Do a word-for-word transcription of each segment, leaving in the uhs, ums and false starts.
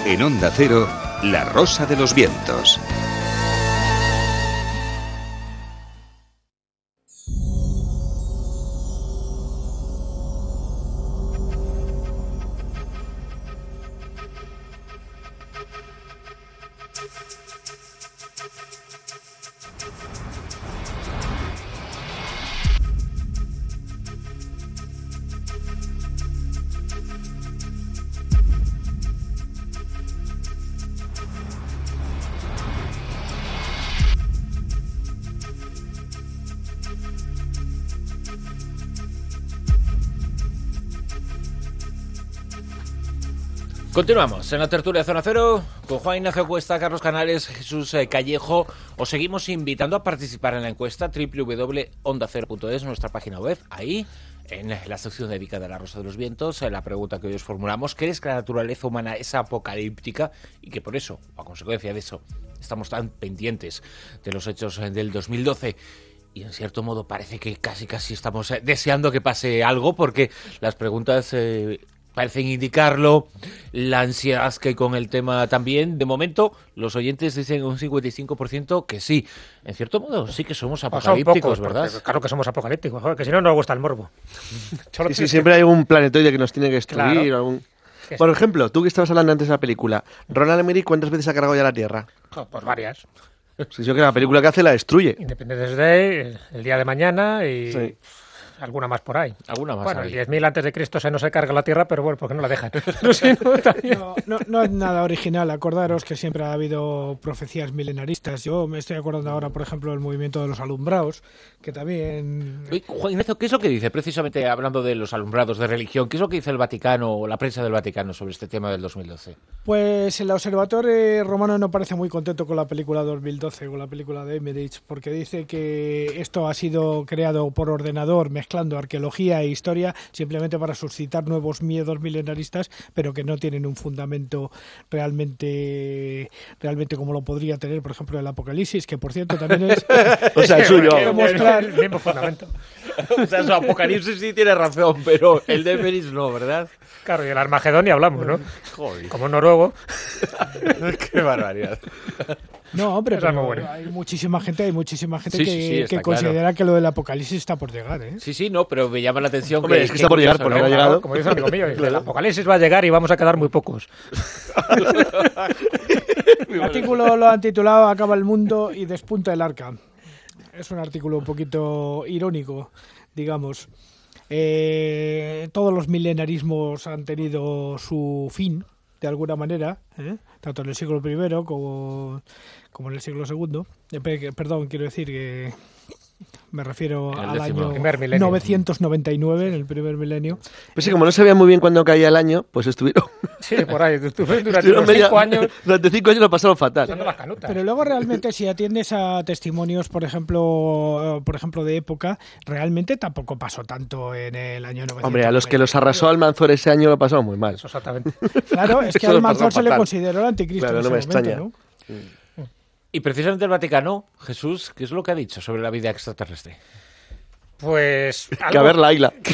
En Onda Cero, La Rosa de los Vientos. Continuamos en la tertulia Zona Cero con Juan Ignacio Cuesta, Carlos Canales, Jesús eh, Callejo. Os seguimos invitando a participar en la encuesta doble u doble u doble u punto onda cero punto es, nuestra página web. Ahí, en la sección dedicada a la Rosa de los Vientos, la pregunta que hoy os formulamos: ¿crees que la naturaleza humana es apocalíptica y que por eso, a consecuencia de eso, estamos tan pendientes de los hechos del dos mil doce? Y en cierto modo parece que casi casi estamos eh, deseando que pase algo, porque las preguntas Eh, parecen indicarlo, la ansiedad que hay con el tema también. De momento, los oyentes dicen un cincuenta y cinco por ciento que sí. En cierto modo, sí que somos apocalípticos, pocos, ¿verdad? Porque, claro que somos apocalípticos, joder, que si no, no nos gusta el morbo. Sí, sí, siempre hay un planetoide que nos tiene que destruir. Claro. Algún... Por ejemplo, tú que estabas hablando antes de la película, Ronald Emmerich, ¿cuántas veces ha cargado ya la Tierra? Oh, pues varias. Sí, yo creo que la película que hace la destruye. Independence Day, el día de mañana y... Sí. Alguna más por ahí. Alguna más. Bueno, el diez mil antes de Cristo se no se carga la Tierra, pero bueno, porque no la dejan. No, sé, no, no, no, no es nada original. Acordaros que siempre ha habido profecías milenaristas. Yo me estoy acordando ahora, por ejemplo, del movimiento de los alumbrados, que también... Oye, Juan Ignacio, ¿qué es lo que dice, precisamente hablando de los alumbrados de religión, qué es lo que dice el Vaticano o la prensa del Vaticano sobre este tema del dos mil doce? Pues el Observatorio Romano no parece muy contento con la película dos mil doce, con la película de Emmerich, porque dice que esto ha sido creado por ordenador, mezclando arqueología e historia, simplemente para suscitar nuevos miedos milenaristas, pero que no tienen un fundamento realmente realmente como lo podría tener, por ejemplo, el Apocalipsis, que por cierto también es... o sea, el suyo. Demostrar el mismo fundamento. O sea, su Apocalipsis sí tiene razón, pero el de Emmerich no, ¿verdad? Claro, y el Armagedón ni hablamos, ¿no? Joder. Como noruego. Qué barbaridad. No, hombre, pero bueno. hay muchísima gente, hay muchísima gente sí, que, sí, sí, que considera claro. que lo del Apocalipsis está por llegar, ¿eh? Sí, sí, no, pero me llama la atención. Hombre, que, es que está por llegar, porque no ha llegado. Como dice un amigo mío, el Apocalipsis va a llegar y vamos a quedar muy pocos. El artículo lo han titulado "Acaba el mundo y despunta el arca". Es un artículo un poquito irónico, digamos. Eh, todos los milenarismos han tenido su fin, de alguna manera, ¿eh? Tanto en el siglo primero como, como en el siglo segundo. Eh, perdón, quiero decir que me refiero al año novecientos noventa y nueve, en el primer milenio. Pues sí, como no sabían muy bien cuándo caía el año, pues estuvieron... Sí, por ahí, estuvieron durante estuvieron media, cinco años... Durante cinco años lo pasaron fatal. Pero, pero luego realmente, si atiendes a testimonios, por ejemplo, por ejemplo de época, realmente tampoco pasó tanto en el año novecientos noventa y nueve. Hombre, a los que los arrasó Almanzor ese año lo pasaron muy mal. Eso exactamente. Claro, es que a Almanzor se le consideró el anticristo. Claro, en no me ese momento, extraña. ¿no? Y precisamente el Vaticano, Jesús, ¿qué es lo que ha dicho sobre la vida extraterrestre? Pues... Algo... Que a ver la isla.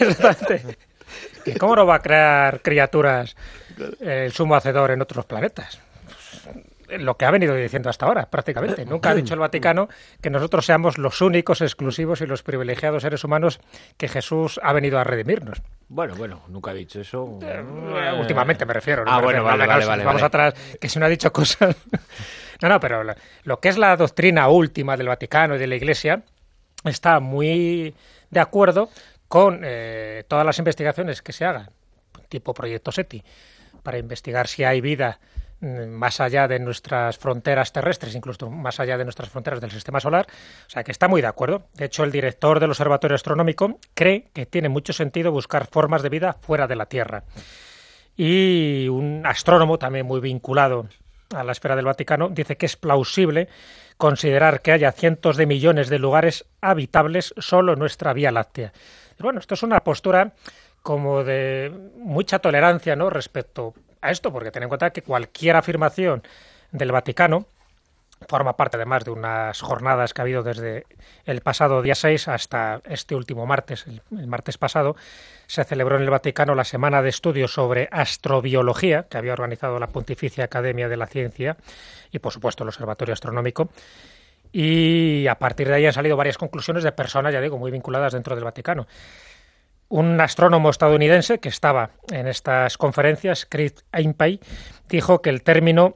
¿Que ¿Cómo no va a crear criaturas eh, el sumo hacedor en otros planetas? Pues, lo que ha venido diciendo hasta ahora, prácticamente. Nunca ha dicho el Vaticano que nosotros seamos los únicos, exclusivos y los privilegiados seres humanos que Jesús ha venido a redimirnos. Bueno, bueno, nunca ha dicho eso. Eh, últimamente me refiero. ¿no? Ah, me bueno, refiero, vale, no, vale, no, vale. Vamos vale. atrás, que si no ha dicho cosas... No, no, pero lo, lo que es la doctrina última del Vaticano y de la Iglesia está muy de acuerdo con eh, todas las investigaciones que se hagan, tipo Proyecto SETI, para investigar si hay vida más allá de nuestras fronteras terrestres, incluso más allá de nuestras fronteras del sistema solar. O sea, que está muy de acuerdo. De hecho, el director del Observatorio Astronómico cree que tiene mucho sentido buscar formas de vida fuera de la Tierra. Y un astrónomo también muy vinculado a la esfera del Vaticano dice que es plausible considerar que haya cientos de millones de lugares habitables solo en nuestra Vía Láctea. Bueno, esto es una postura como de mucha tolerancia, ¿no?, respecto a esto, porque ten en cuenta que cualquier afirmación del Vaticano Forma parte, además, de unas jornadas que ha habido desde el pasado día seis hasta este último martes, el, el martes pasado. Se celebró en el Vaticano la Semana de Estudios sobre Astrobiología, que había organizado la Pontificia Academia de la Ciencia y, por supuesto, el Observatorio Astronómico. Y a partir de ahí han salido varias conclusiones de personas, ya digo, muy vinculadas dentro del Vaticano. Un astrónomo estadounidense que estaba en estas conferencias, Chris Impey, dijo que el término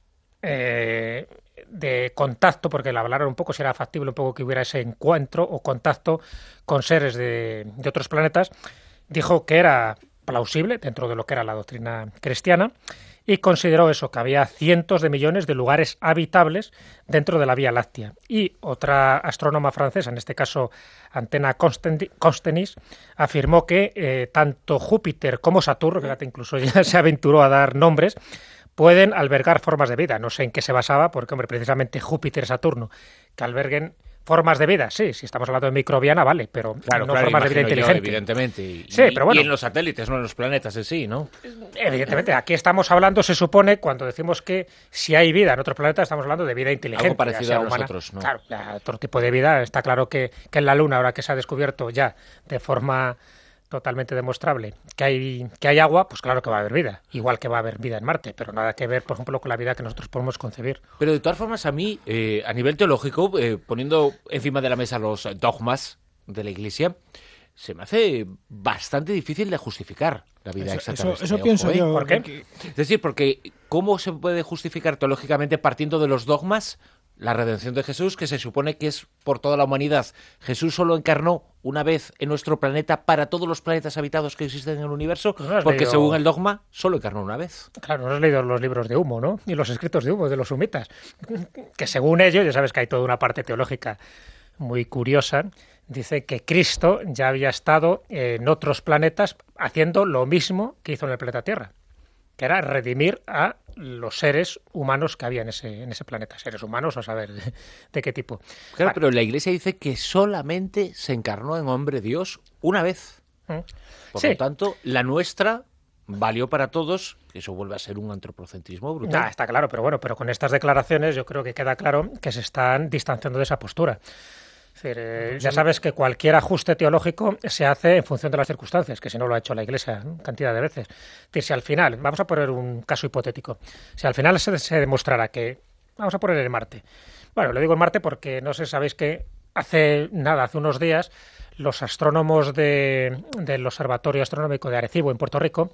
eh, de contacto, porque le hablaron un poco si era factible un poco que hubiera ese encuentro o contacto con seres de, de otros planetas, dijo que era plausible dentro de lo que era la doctrina cristiana y consideró eso, que había cientos de millones de lugares habitables dentro de la Vía Láctea. Y otra astrónoma francesa, en este caso Antena Costenis, afirmó que eh, tanto Júpiter como Saturno, fíjate, incluso ya se aventuró a dar nombres, pueden albergar formas de vida. No sé en qué se basaba, porque, hombre, precisamente Júpiter y Saturno, que alberguen formas de vida, sí, si estamos hablando de microbiana, vale, pero claro, no claro, formas de vida inteligente. Yo, evidentemente. Y, sí, pero bueno. Y en los satélites, no en los planetas en sí, ¿no? Evidentemente, aquí estamos hablando, se supone, cuando decimos que si hay vida en otros planetas, estamos hablando de vida inteligente. Algo parecido a humana. nosotros, ¿no? Claro, otro tipo de vida. Está claro que, que en la Luna, ahora que se ha descubierto ya de forma totalmente demostrable que hay que hay agua, pues claro que va a haber vida, igual que va a haber vida en Marte, pero nada que ver, por ejemplo, con la vida que nosotros podemos concebir. Pero de todas formas, a mí, eh, a nivel teológico, eh, poniendo encima de la mesa los dogmas de la Iglesia, se me hace bastante difícil de justificar la vida eso, extraterrestre. Eso, eso pienso ojo, ¿eh? yo. ¿Por qué? Que... Es decir, porque ¿cómo se puede justificar teológicamente partiendo de los dogmas la redención de Jesús, que se supone que es por toda la humanidad? Jesús solo encarnó una vez en nuestro planeta para todos los planetas habitados que existen en el universo, pues no porque leído... según el dogma solo encarnó una vez. Claro, no has leído los libros de Humo, ¿no? Y los escritos de Humo, de los sumitas, que según ellos, ya sabes que hay toda una parte teológica muy curiosa, dice que Cristo ya había estado en otros planetas haciendo lo mismo que hizo en el planeta Tierra, que era redimir a los seres humanos que había en ese, en ese planeta. Seres humanos, a saber de, de qué tipo. Claro, vale. Pero la Iglesia dice que solamente se encarnó en hombre Dios una vez. ¿Mm? Por Sí. lo tanto, la nuestra valió para todos, que eso vuelve a ser un antropocentrismo brutal. Nah, está claro, pero bueno, pero con estas declaraciones yo creo que queda claro que se están distanciando de esa postura. Es decir, eh, ya sabes que cualquier ajuste teológico se hace en función de las circunstancias, que si no lo ha hecho la Iglesia cantidad de veces. Es decir, si al final, vamos a poner un caso hipotético, si al final se, se demostrara que, vamos a poner el Marte, bueno, lo digo en Marte porque no sé, sabéis que hace nada, hace unos días, los astrónomos de, del Observatorio Astronómico de Arecibo, en Puerto Rico,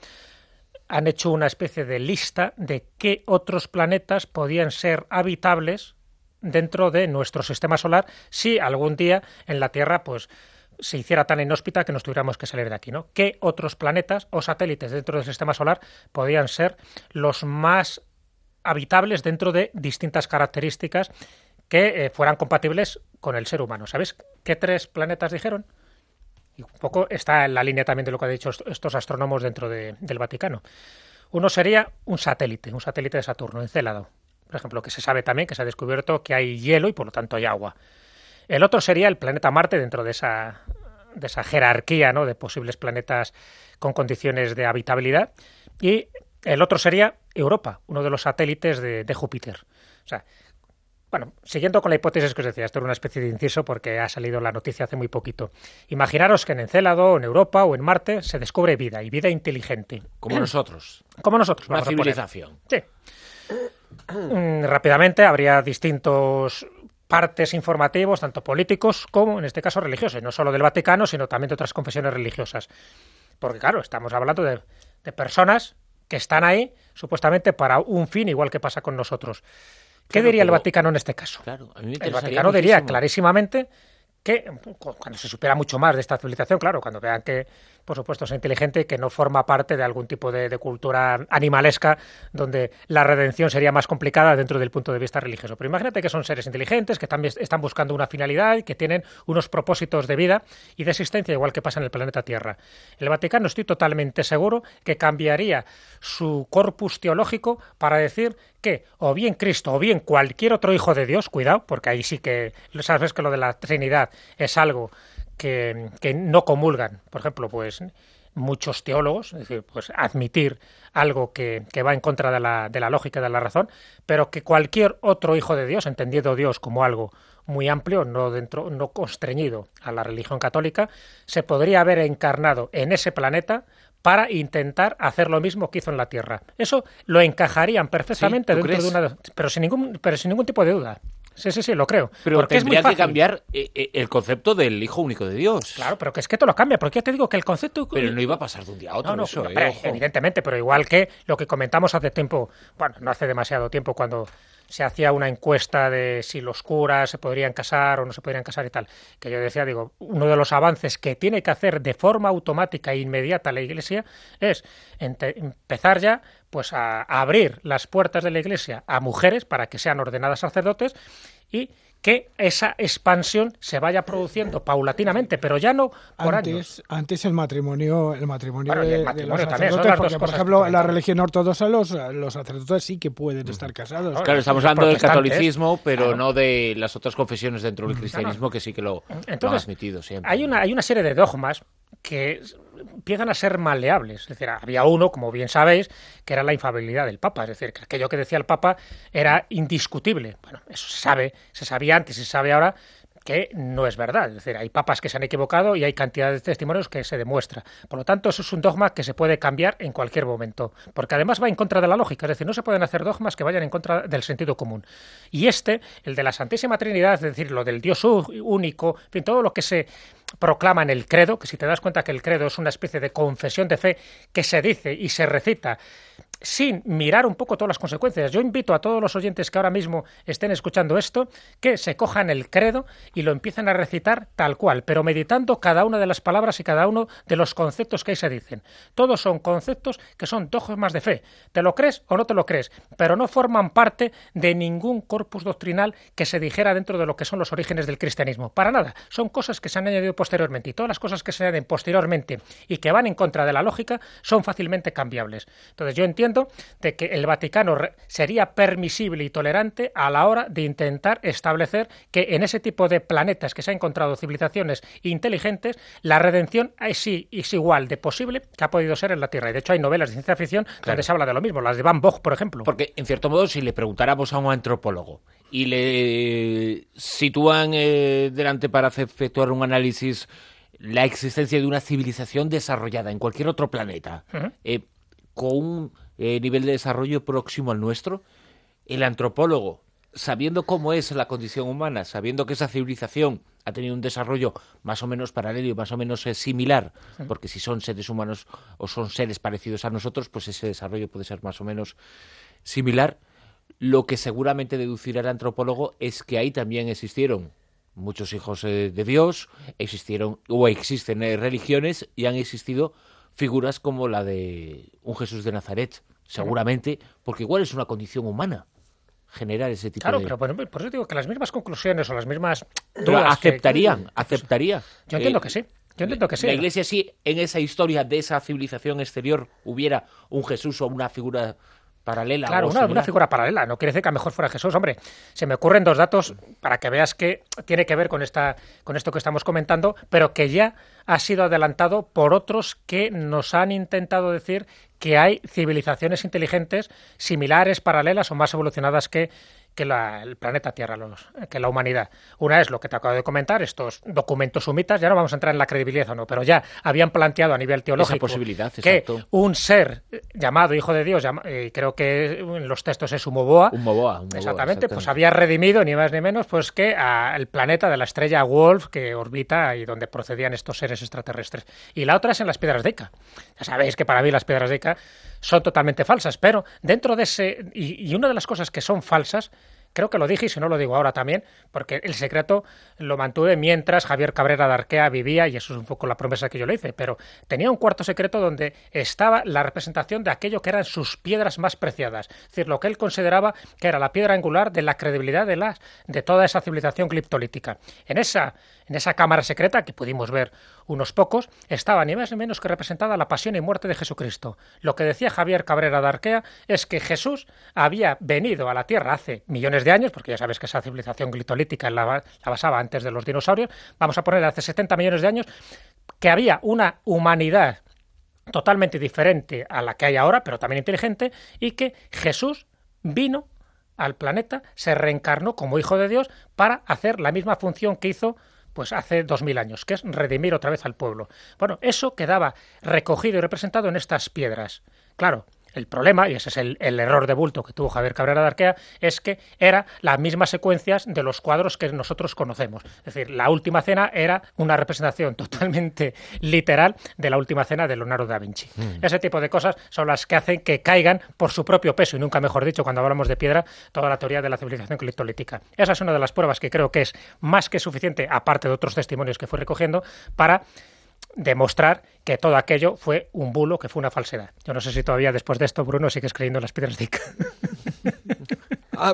han hecho una especie de lista de qué otros planetas podían ser habitables dentro de nuestro sistema solar si algún día en la Tierra pues se hiciera tan inhóspita que nos tuviéramos que salir de aquí, ¿no? ¿Qué otros planetas o satélites dentro del sistema solar podían ser los más habitables dentro de distintas características que eh, fueran compatibles con el ser humano? ¿Sabéis qué tres planetas dijeron? Y un poco está en la línea también de lo que han dicho estos astrónomos dentro de, del Vaticano. Uno sería un satélite, un satélite de Saturno, Encélado. Por ejemplo, que se sabe también que se ha descubierto que hay hielo y por lo tanto hay agua. El otro sería el planeta Marte dentro de esa, de esa jerarquía, ¿no?, de posibles planetas con condiciones de habitabilidad. Y el otro sería Europa, uno de los satélites de, de Júpiter. O sea, bueno, siguiendo con la hipótesis que os decía, esto era una especie de inciso porque ha salido la noticia hace muy poquito. Imaginaros que en Encélado, en Europa o en Marte se descubre vida y vida inteligente. Como nosotros. Como nosotros. Una vamos a poner. civilización. Sí. Mm, rápidamente habría distintos partes informativos, tanto políticos como, en este caso, religiosos, no solo del Vaticano, sino también de otras confesiones religiosas. Porque, claro, estamos hablando de, de personas que están ahí, supuestamente, para un fin, igual que pasa con nosotros. ¿Qué Claro, diría el pero- Vaticano en este caso? Claro, a mí me El interesaría Vaticano diría muchísimo. clarísimamente que, cuando se supiera mucho más de esta civilización, claro, cuando vean que, por supuesto, es inteligente y que no forma parte de algún tipo de, de cultura animalesca donde la redención sería más complicada dentro del punto de vista religioso. Pero imagínate que son seres inteligentes, que también están buscando una finalidad y que tienen unos propósitos de vida y de existencia, igual que pasa en el planeta Tierra. El Vaticano, estoy totalmente seguro, que cambiaría su corpus teológico para decir que o bien Cristo o bien cualquier otro hijo de Dios, cuidado, porque ahí sí que sabes que lo de la Trinidad es algo que, que no comulgan, por ejemplo, pues muchos teólogos, es decir, pues admitir algo que, que va en contra de la, de la lógica y de la razón, pero que cualquier otro hijo de Dios, entendiendo Dios como algo muy amplio, no dentro, no constreñido a la religión católica, se podría haber encarnado en ese planeta para intentar hacer lo mismo que hizo en la Tierra. Eso lo encajarían perfectamente ¿Sí? ¿Tú dentro crees? de una... Pero sin ningún, pero sin ningún tipo de duda. Sí, sí, sí, lo creo. Pero porque tendría es muy que fácil. cambiar eh, eh, el concepto del Hijo Único de Dios. Claro, pero que es que te lo cambia, porque ya te digo que el concepto... Pero no iba a pasar de un día a otro No, no, eso, no, eh, pero, ojo. evidentemente, pero igual que lo que comentamos hace tiempo, bueno, no hace demasiado tiempo, cuando se hacía una encuesta de si los curas se podrían casar o no se podrían casar y tal, que yo decía, digo, uno de los avances que tiene que hacer de forma automática e inmediata la Iglesia es ente- empezar ya pues a, a abrir las puertas de la Iglesia a mujeres para que sean ordenadas sacerdotes y que esa expansión se vaya produciendo paulatinamente, pero ya no por antes, años. antes el matrimonio, el matrimonio, Bueno, y de, el de matrimonio los también, son sacerdotes, las dos porque por cosas ejemplo que en la comentan. religión ortodoxa los, los sacerdotes sí que pueden estar casados. Claro, estamos Los hablando del protestantes, catolicismo, pero claro. no de las otras confesiones dentro del cristianismo que sí que lo, lo han Entonces, admitido siempre. hay una, hay una serie de dogmas que empiezan a ser maleables. Es decir, había uno, como bien sabéis, que era la infalibilidad del Papa. Es decir, que aquello que decía el Papa era indiscutible. Bueno, eso se sabe, se sabía antes, se sabe ahora que no es verdad. Es decir, hay papas que se han equivocado y hay cantidad de testimonios que se demuestra. Por lo tanto, eso es un dogma que se puede cambiar en cualquier momento, porque además va en contra de la lógica. Es decir, no se pueden hacer dogmas que vayan en contra del sentido común. Y este, el de la Santísima Trinidad, es decir, lo del Dios único, en fin, todo lo que se proclama en el credo, que si te das cuenta que el credo es una especie de confesión de fe que se dice y se recita sin mirar un poco todas las consecuencias. Yo invito a todos los oyentes que ahora mismo estén escuchando esto, que se cojan el credo y lo empiecen a recitar tal cual, pero meditando cada una de las palabras y cada uno de los conceptos que ahí se dicen. Todos son conceptos que son dogmas de fe. ¿Te lo crees o no te lo crees? Pero no forman parte de ningún corpus doctrinal que se dijera dentro de lo que son los orígenes del cristianismo. Para nada. Son cosas que se han añadido posteriormente, y todas las cosas que se añaden posteriormente y que van en contra de la lógica son fácilmente cambiables. Entonces yo entiendo de que el Vaticano sería permisible y tolerante a la hora de intentar establecer que en ese tipo de planetas que se han encontrado civilizaciones inteligentes, la redención es, sí, es igual de posible que ha podido ser en la Tierra. Y de hecho hay novelas de ciencia ficción claro. donde se habla de lo mismo, las de Van Gogh, por ejemplo. Porque, en cierto modo, si le preguntáramos a un antropólogo y le sitúan eh, delante para efectuar un análisis la existencia de una civilización desarrollada en cualquier otro planeta, uh-huh. eh, con un eh, nivel de desarrollo próximo al nuestro, el antropólogo, sabiendo cómo es la condición humana, sabiendo que esa civilización ha tenido un desarrollo más o menos paralelo y más o menos eh, similar, uh-huh. porque si son seres humanos o son seres parecidos a nosotros, pues ese desarrollo puede ser más o menos similar. Lo que seguramente deducirá el antropólogo es que ahí también existieron muchos hijos eh, de Dios, existieron o existen eh, religiones y han existido figuras como la de un Jesús de Nazaret, seguramente, porque igual es una condición humana generar ese tipo claro, de... Claro, pero por, por eso digo que las mismas conclusiones o las mismas dudas... Pero aceptarían, que... aceptaría. Yo entiendo eh, que sí. Yo entiendo que sí. La Iglesia sí, en esa historia de esa civilización exterior hubiera un Jesús o una figura paralela. Claro, o una, una figura paralela. No quiere decir que a lo mejor fuera Jesús. Hombre, se me ocurren dos datos para que veas que tiene que ver con, esta, con esto que estamos comentando, pero que ya ha sido adelantado por otros que nos han intentado decir que hay civilizaciones inteligentes similares, paralelas o más evolucionadas que que la, el planeta Tierra, los, que la humanidad. Una es lo que te acabo de comentar, estos documentos sumitas, ya no vamos a entrar en la credibilidad o no, pero ya habían planteado a nivel teológico esa posibilidad, que exacto. un ser llamado Hijo de Dios, llama, eh, creo que en los textos es Humoboa, un Moboa, un Moboa, exactamente, pues había redimido ni más ni menos pues que al planeta de la estrella Wolf que orbita y donde procedían estos seres extraterrestres. Y la otra es en las piedras de Ica. Ya sabéis que para mí las piedras de Ica son totalmente falsas, pero dentro de ese... Y, y una de las cosas que son falsas, creo que lo dije y si no lo digo ahora también, porque el secreto lo mantuve mientras Javier Cabrera de Arquea vivía, y eso es un poco la promesa que yo le hice, pero tenía un cuarto secreto donde estaba la representación de aquello que eran sus piedras más preciadas, es decir, lo que él consideraba que era la piedra angular de la credibilidad de, la, de toda esa civilización criptolítica. En esa, en esa cámara secreta, que pudimos ver unos pocos, estaba ni más ni menos que representada la pasión y muerte de Jesucristo. Lo que decía Javier Cabrera de Arquea es que Jesús había venido a la Tierra hace millones de años, porque ya sabes que esa civilización glitolítica la, la basaba antes de los dinosaurios, vamos a poner hace setenta millones de años, que había una humanidad totalmente diferente a la que hay ahora, pero también inteligente, y que Jesús vino al planeta, se reencarnó como hijo de Dios para hacer la misma función que hizo pues hace dos mil años, que es redimir otra vez al pueblo. Bueno, eso quedaba recogido y representado en estas piedras. Claro, el problema, y ese es el, el error de bulto que tuvo Javier Cabrera de Arquea, es que era las mismas secuencias de los cuadros que nosotros conocemos. Es decir, la Última Cena era una representación totalmente literal de la Última Cena de Leonardo da Vinci. Mm. Ese tipo de cosas son las que hacen que caigan por su propio peso, y nunca mejor dicho, cuando hablamos de piedra, toda la teoría de la civilización criptolítica. Esa es una de las pruebas que creo que es más que suficiente, aparte de otros testimonios que fui recogiendo, para demostrar que todo aquello fue un bulo, que fue una falsedad. Yo no sé si todavía después de esto, Bruno, sigues creyendo en las piedras de Ica. Ah,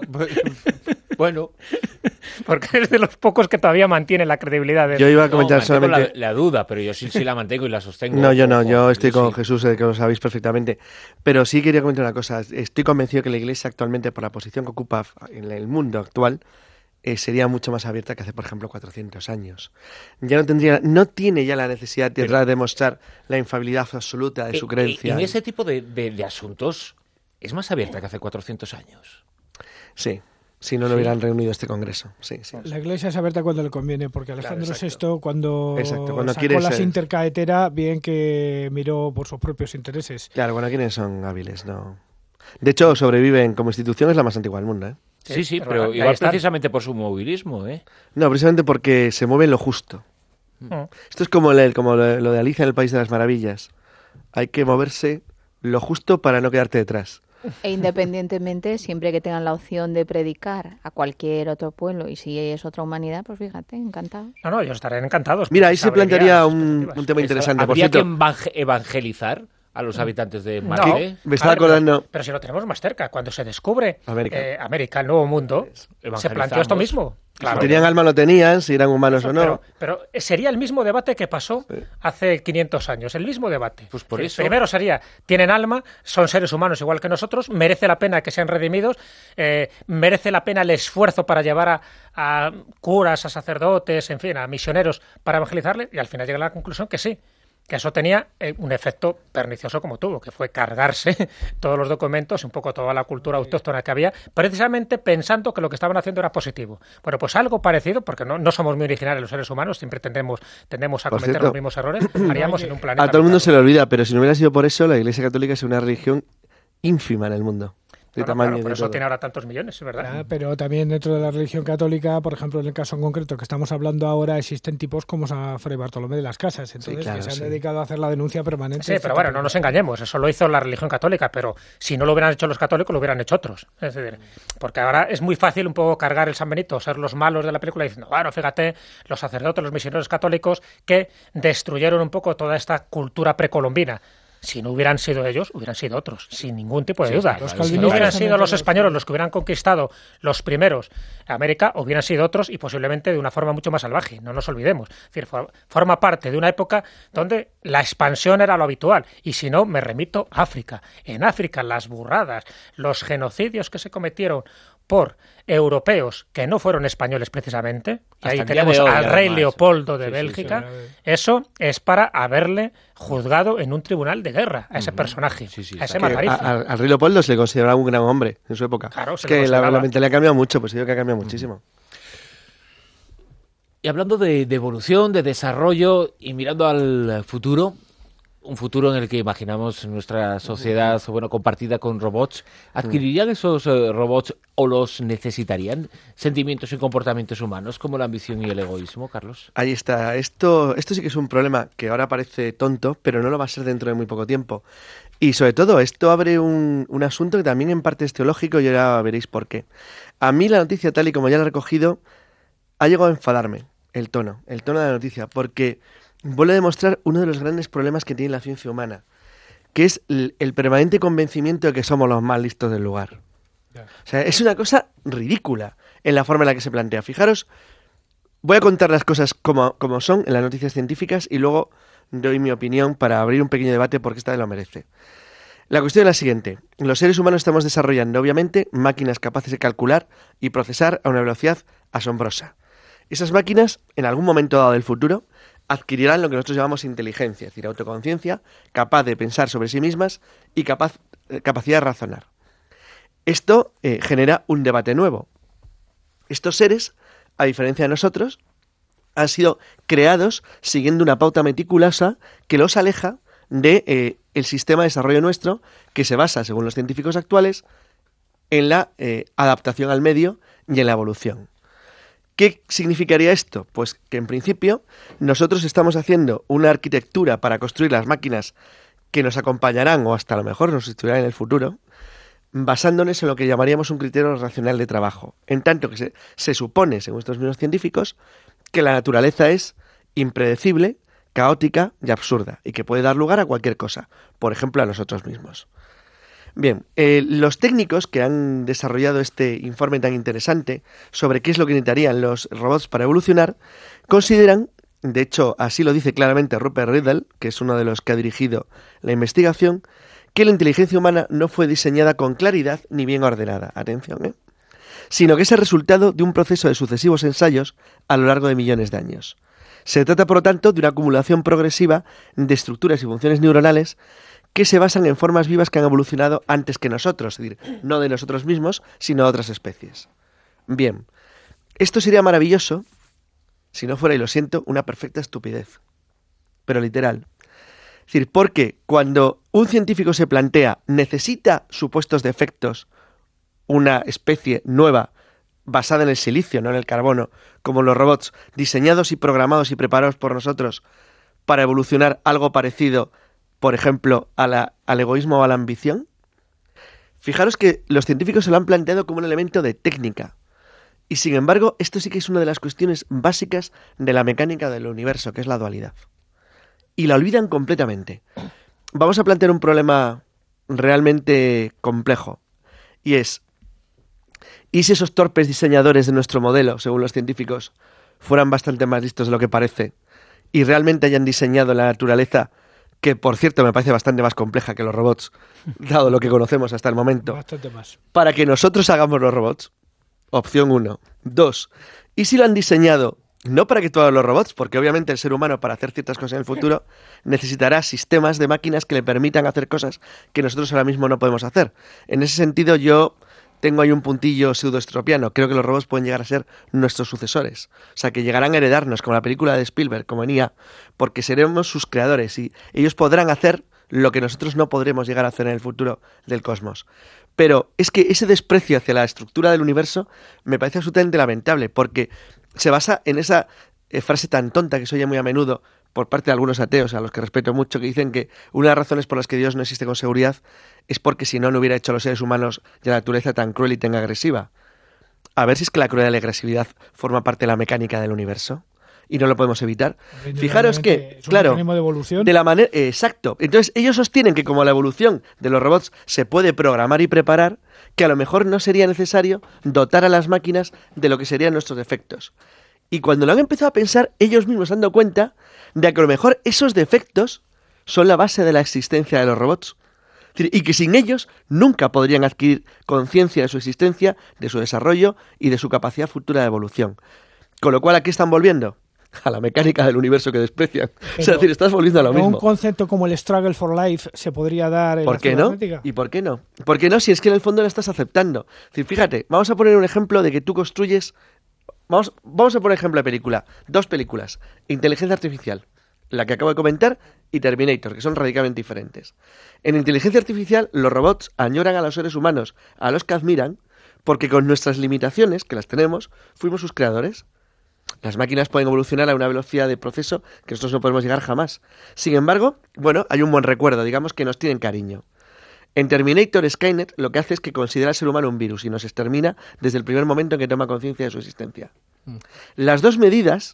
bueno. Porque eres de los pocos que todavía mantiene la credibilidad. De... Yo iba a comentar no, solamente... La, la duda, pero yo sí, sí la mantengo y la sostengo. No, yo no, yo Ojo, estoy yo con sí. Jesús, eh, que lo sabéis perfectamente. Pero sí quería comentar una cosa. Estoy convencido que la Iglesia actualmente, por la posición que ocupa en el mundo actual, eh, sería mucho más abierta que hace, por ejemplo, cuatrocientos años. Ya no tendría, no tiene ya la necesidad de Pero, demostrar la infalibilidad absoluta de su creencia. En ese tipo de, de, de asuntos es más abierta que hace cuatrocientos años. Sí. Si no, no sí. hubieran reunido este congreso. Sí, sí. La Iglesia es abierta cuando le conviene, porque Alejandro claro, sexto, cuando, exacto, cuando sacó quiere las ser... intercaetera, bien que miró por sus propios intereses. Claro, bueno, quienes son hábiles, no. De hecho, sobreviven como institución, es la más antigua del mundo, ¿eh? Sí, sí, sí, pero, pero igual están. precisamente por su movilismo, ¿eh? No, precisamente porque se mueve en lo justo. Mm. Esto es como, el, como lo de Alicia en el País de las Maravillas. Hay que moverse lo justo para no quedarte detrás. E independientemente, siempre que tengan la opción de predicar a cualquier otro pueblo, y si es otra humanidad, pues fíjate, encantados. No, no, ellos estarán encantados. Mira, ahí se plantearía un, expectativas. un tema interesante. Por ¿Habría que cierto, evang- evangelizar a los habitantes de No, Marte? me estaba a ver, pero- acordando... Pero si lo tenemos más cerca, cuando se descubre América. eh, América, el Nuevo Mundo, se Evangelizamos. planteó esto mismo. Claro. Si tenían alma o no tenían, si eran humanos Eso, o no. Pero, pero sería el mismo debate que pasó Sí. hace quinientos años, el mismo debate. Pues por Sí, eso- Primero sería, tienen alma, son seres humanos igual que nosotros, merece la pena que sean redimidos, eh, merece la pena el esfuerzo para llevar a, a curas, a sacerdotes, en fin, a misioneros para evangelizarle, y al final llega a la conclusión que sí, que eso tenía eh, un efecto pernicioso como tuvo, que fue cargarse todos los documentos, un poco toda la cultura autóctona que había, precisamente pensando que lo que estaban haciendo era positivo. Bueno, pues algo parecido, porque no, no somos muy originales los seres humanos, siempre tendemos, tendemos a Por cometer cierto, los mismos errores, haríamos en un planeta... A todo el mundo se habitable. le olvida, pero si no hubiera sido por eso, la Iglesia Católica es una religión ínfima en el mundo. De No, no, tamaño claro, y por de eso todo. tiene ahora tantos millones, es verdad. Ah, pero también dentro de la religión católica, por ejemplo, en el caso en concreto que estamos hablando ahora, existen tipos como San Fray Bartolomé de las Casas, entonces claro, que se han sí. dedicado a hacer la denuncia permanente. Sí, pero bueno, no nos engañemos, eso lo hizo la religión católica, pero si no lo hubieran hecho los católicos, lo hubieran hecho otros. Es decir, porque ahora es muy fácil un poco cargar el San Benito, ser los malos de la película, diciendo, bueno, fíjate, los sacerdotes, los misioneros católicos que destruyeron un poco toda esta cultura precolombina. Si no hubieran sido ellos, hubieran sido otros, sin ningún tipo de Sí, duda. está claro, Si está no hubieran claro. sido los españoles los que hubieran conquistado los primeros América, hubieran sido otros y posiblemente de una forma mucho más salvaje, no nos olvidemos. Es decir, for- forma parte de una época donde la expansión era lo habitual. Y si no, me remito a África. En África, las burradas, los genocidios que se cometieron por europeos que no fueron españoles precisamente, y Hasta ahí el día tenemos de hoy, al rey además. Leopoldo de Sí, sí, Bélgica, sí. eso es para haberle juzgado en un tribunal de guerra a ese personaje, Sí, sí, a ese está Que matarizo. a- a- al rey Leopoldo se le consideraba un gran hombre en su época. Claro, se es le que la, consideraba. la mentalidad ha cambiado mucho, pues digo que ha cambiado muchísimo. Y hablando de, de evolución, de desarrollo y mirando al futuro, un futuro en el que imaginamos nuestra sociedad, bueno, compartida con robots, ¿adquirirían esos eh, robots o los necesitarían sentimientos y comportamientos humanos como la ambición y el egoísmo, Carlos? Ahí está. Esto, esto sí que es un problema que ahora parece tonto, pero no lo va a ser dentro de muy poco tiempo. Y sobre todo, esto abre un, un asunto que también en parte es teológico y ahora veréis por qué. A mí la noticia, tal y como ya la he recogido, ha llegado a enfadarme el tono, el tono de la noticia, porque vuelve a demostrar uno de los grandes problemas que tiene la ciencia humana, que es el, el permanente convencimiento de que somos los más listos del lugar. Ya. O sea, es una cosa ridícula en la forma en la que se plantea. Fijaros, voy a contar las cosas como, como son en las noticias científicas y luego doy mi opinión para abrir un pequeño debate porque esta vez lo merece. La cuestión es la siguiente. Los seres humanos estamos desarrollando, obviamente, máquinas capaces de calcular y procesar a una velocidad asombrosa. Esas máquinas, en algún momento dado del futuro, adquirirán lo que nosotros llamamos inteligencia, es decir, autoconciencia, capaz de pensar sobre sí mismas y capaz, eh, capacidad de razonar. Esto eh, genera un debate nuevo. Estos seres, a diferencia de nosotros, han sido creados siguiendo una pauta meticulosa que los aleja de eh, el sistema de desarrollo nuestro, que se basa, según los científicos actuales, en la eh, adaptación al medio y en la evolución. ¿Qué significaría esto? Pues que en principio nosotros estamos haciendo una arquitectura para construir las máquinas que nos acompañarán o hasta a lo mejor nos sustituirán en el futuro, basándonos en lo que llamaríamos un criterio racional de trabajo, en tanto que se, se supone, según estos mismos científicos, que la naturaleza es impredecible, caótica y absurda, y que puede dar lugar a cualquier cosa, por ejemplo a nosotros mismos. Bien, eh, los técnicos que han desarrollado este informe tan interesante sobre qué es lo que necesitarían los robots para evolucionar, consideran, de hecho así lo dice claramente Rupert Riddle, que es uno de los que ha dirigido la investigación, que la inteligencia humana no fue diseñada con claridad ni bien ordenada, atención, ¿eh? sino que es el resultado de un proceso de sucesivos ensayos a lo largo de millones de años. Se trata, por lo tanto, de una acumulación progresiva de estructuras y funciones neuronales que se basan en formas vivas que han evolucionado antes que nosotros, es decir, no de nosotros mismos, sino de otras especies. Bien, esto sería maravilloso si no fuera, y lo siento, una perfecta estupidez, pero literal. Es decir, porque cuando un científico se plantea necesita supuestos defectos una especie nueva basada en el silicio, no en el carbono, como los robots, diseñados y programados y preparados por nosotros para evolucionar algo parecido, por ejemplo, a la, al egoísmo o a la ambición. Fijaros que los científicos se lo han planteado como un elemento de técnica. Y sin embargo, esto sí que es una de las cuestiones básicas de la mecánica del universo, que es la dualidad. Y la olvidan completamente. Vamos a plantear un problema realmente complejo. Y es, ¿y si esos torpes diseñadores de nuestro modelo, según los científicos, fueran bastante más listos de lo que parece y realmente hayan diseñado la naturaleza, que por cierto me parece bastante más compleja que los robots, dado lo que conocemos hasta el momento, Bastante más. para que nosotros hagamos los robots? Opción uno. Dos. ¿Y si lo han diseñado no para que tú hagas los robots? Porque obviamente el ser humano, para hacer ciertas cosas en el futuro, necesitará sistemas de máquinas que le permitan hacer cosas que nosotros ahora mismo no podemos hacer. En ese sentido, yo tengo ahí un puntillo pseudoestropiano. Creo que los robots pueden llegar a ser nuestros sucesores. O sea, que llegarán a heredarnos, como la película de Spielberg, como en I A, porque seremos sus creadores y ellos podrán hacer lo que nosotros no podremos llegar a hacer en el futuro del cosmos. Pero es que ese desprecio hacia la estructura del universo me parece absolutamente lamentable, porque se basa en esa eh, frase tan tonta que se oye muy a menudo por parte de algunos ateos, a los que respeto mucho, que dicen que una de las razones por las que Dios no existe con seguridad es porque si no, no hubiera hecho a los seres humanos y a la naturaleza tan cruel y tan agresiva. A ver si es que la crueldad y la agresividad forma parte de la mecánica del universo y no lo podemos evitar. Fijaros que, es un claro, mecanismo de evolución. de la manera, eh, exacto. Entonces ellos sostienen que como la evolución de los robots se puede programar y preparar, que a lo mejor no sería necesario dotar a las máquinas de lo que serían nuestros defectos. Y cuando lo han empezado a pensar, ellos mismos se han dado cuenta de que a lo mejor esos defectos son la base de la existencia de los robots. Y que sin ellos nunca podrían adquirir conciencia de su existencia, de su desarrollo y de su capacidad futura de evolución. Con lo cual, ¿a qué están volviendo? A la mecánica del universo que desprecian. Pero, es decir, estás volviendo a lo mismo. Un concepto como el struggle for life se podría dar en ¿Por la qué no? cibernética. ¿Y por qué no? ¿Por qué no? Si es que en el fondo lo estás aceptando. Es decir, fíjate, vamos a poner un ejemplo de que tú construyes... Vamos, vamos a poner ejemplo de película. Dos películas. Inteligencia artificial, la que acabo de comentar, y Terminator, que son radicalmente diferentes. En inteligencia artificial, los robots añoran a los seres humanos, a los que admiran, porque con nuestras limitaciones, que las tenemos, fuimos sus creadores. Las máquinas pueden evolucionar a una velocidad de proceso que nosotros no podemos llegar jamás. Sin embargo, bueno, hay un buen recuerdo, digamos que nos tienen cariño. En Terminator, Skynet lo que hace es que considera al ser humano un virus y nos extermina desde el primer momento en que toma conciencia de su existencia. Mm. Las dos medidas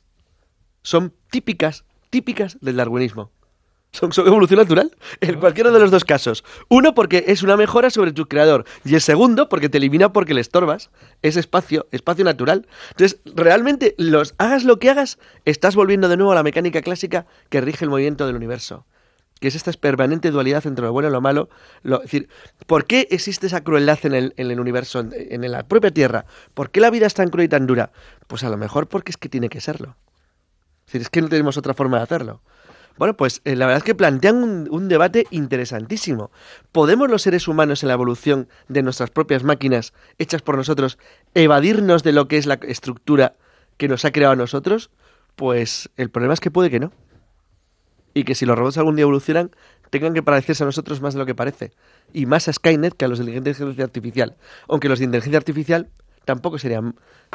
son típicas, típicas del darwinismo. Son, son evolución natural en cualquiera de los dos casos. Uno, porque es una mejora sobre tu creador. Y el segundo, porque te elimina porque le estorbas. Es espacio, espacio natural. Entonces, realmente, los hagas lo que hagas, estás volviendo de nuevo a la mecánica clásica que rige el movimiento del universo. Que es esta permanente dualidad entre lo bueno y lo malo. Lo, es decir, ¿por qué existe esa crueldad en el, en el universo, en, en la propia Tierra? ¿Por qué la vida es tan cruel y tan dura? Pues a lo mejor porque es que tiene que serlo. Es decir, es que no tenemos otra forma de hacerlo. Bueno, pues eh, la verdad es que plantean un, un debate interesantísimo. ¿Podemos los seres humanos en la evolución de nuestras propias máquinas, hechas por nosotros, evadirnos de lo que es la estructura que nos ha creado a nosotros? Pues el problema es que puede que no. Y que si los robots algún día evolucionan, tengan que parecerse a nosotros más de lo que parece. Y más a Skynet que a los de inteligencia artificial. Aunque los de inteligencia artificial tampoco serían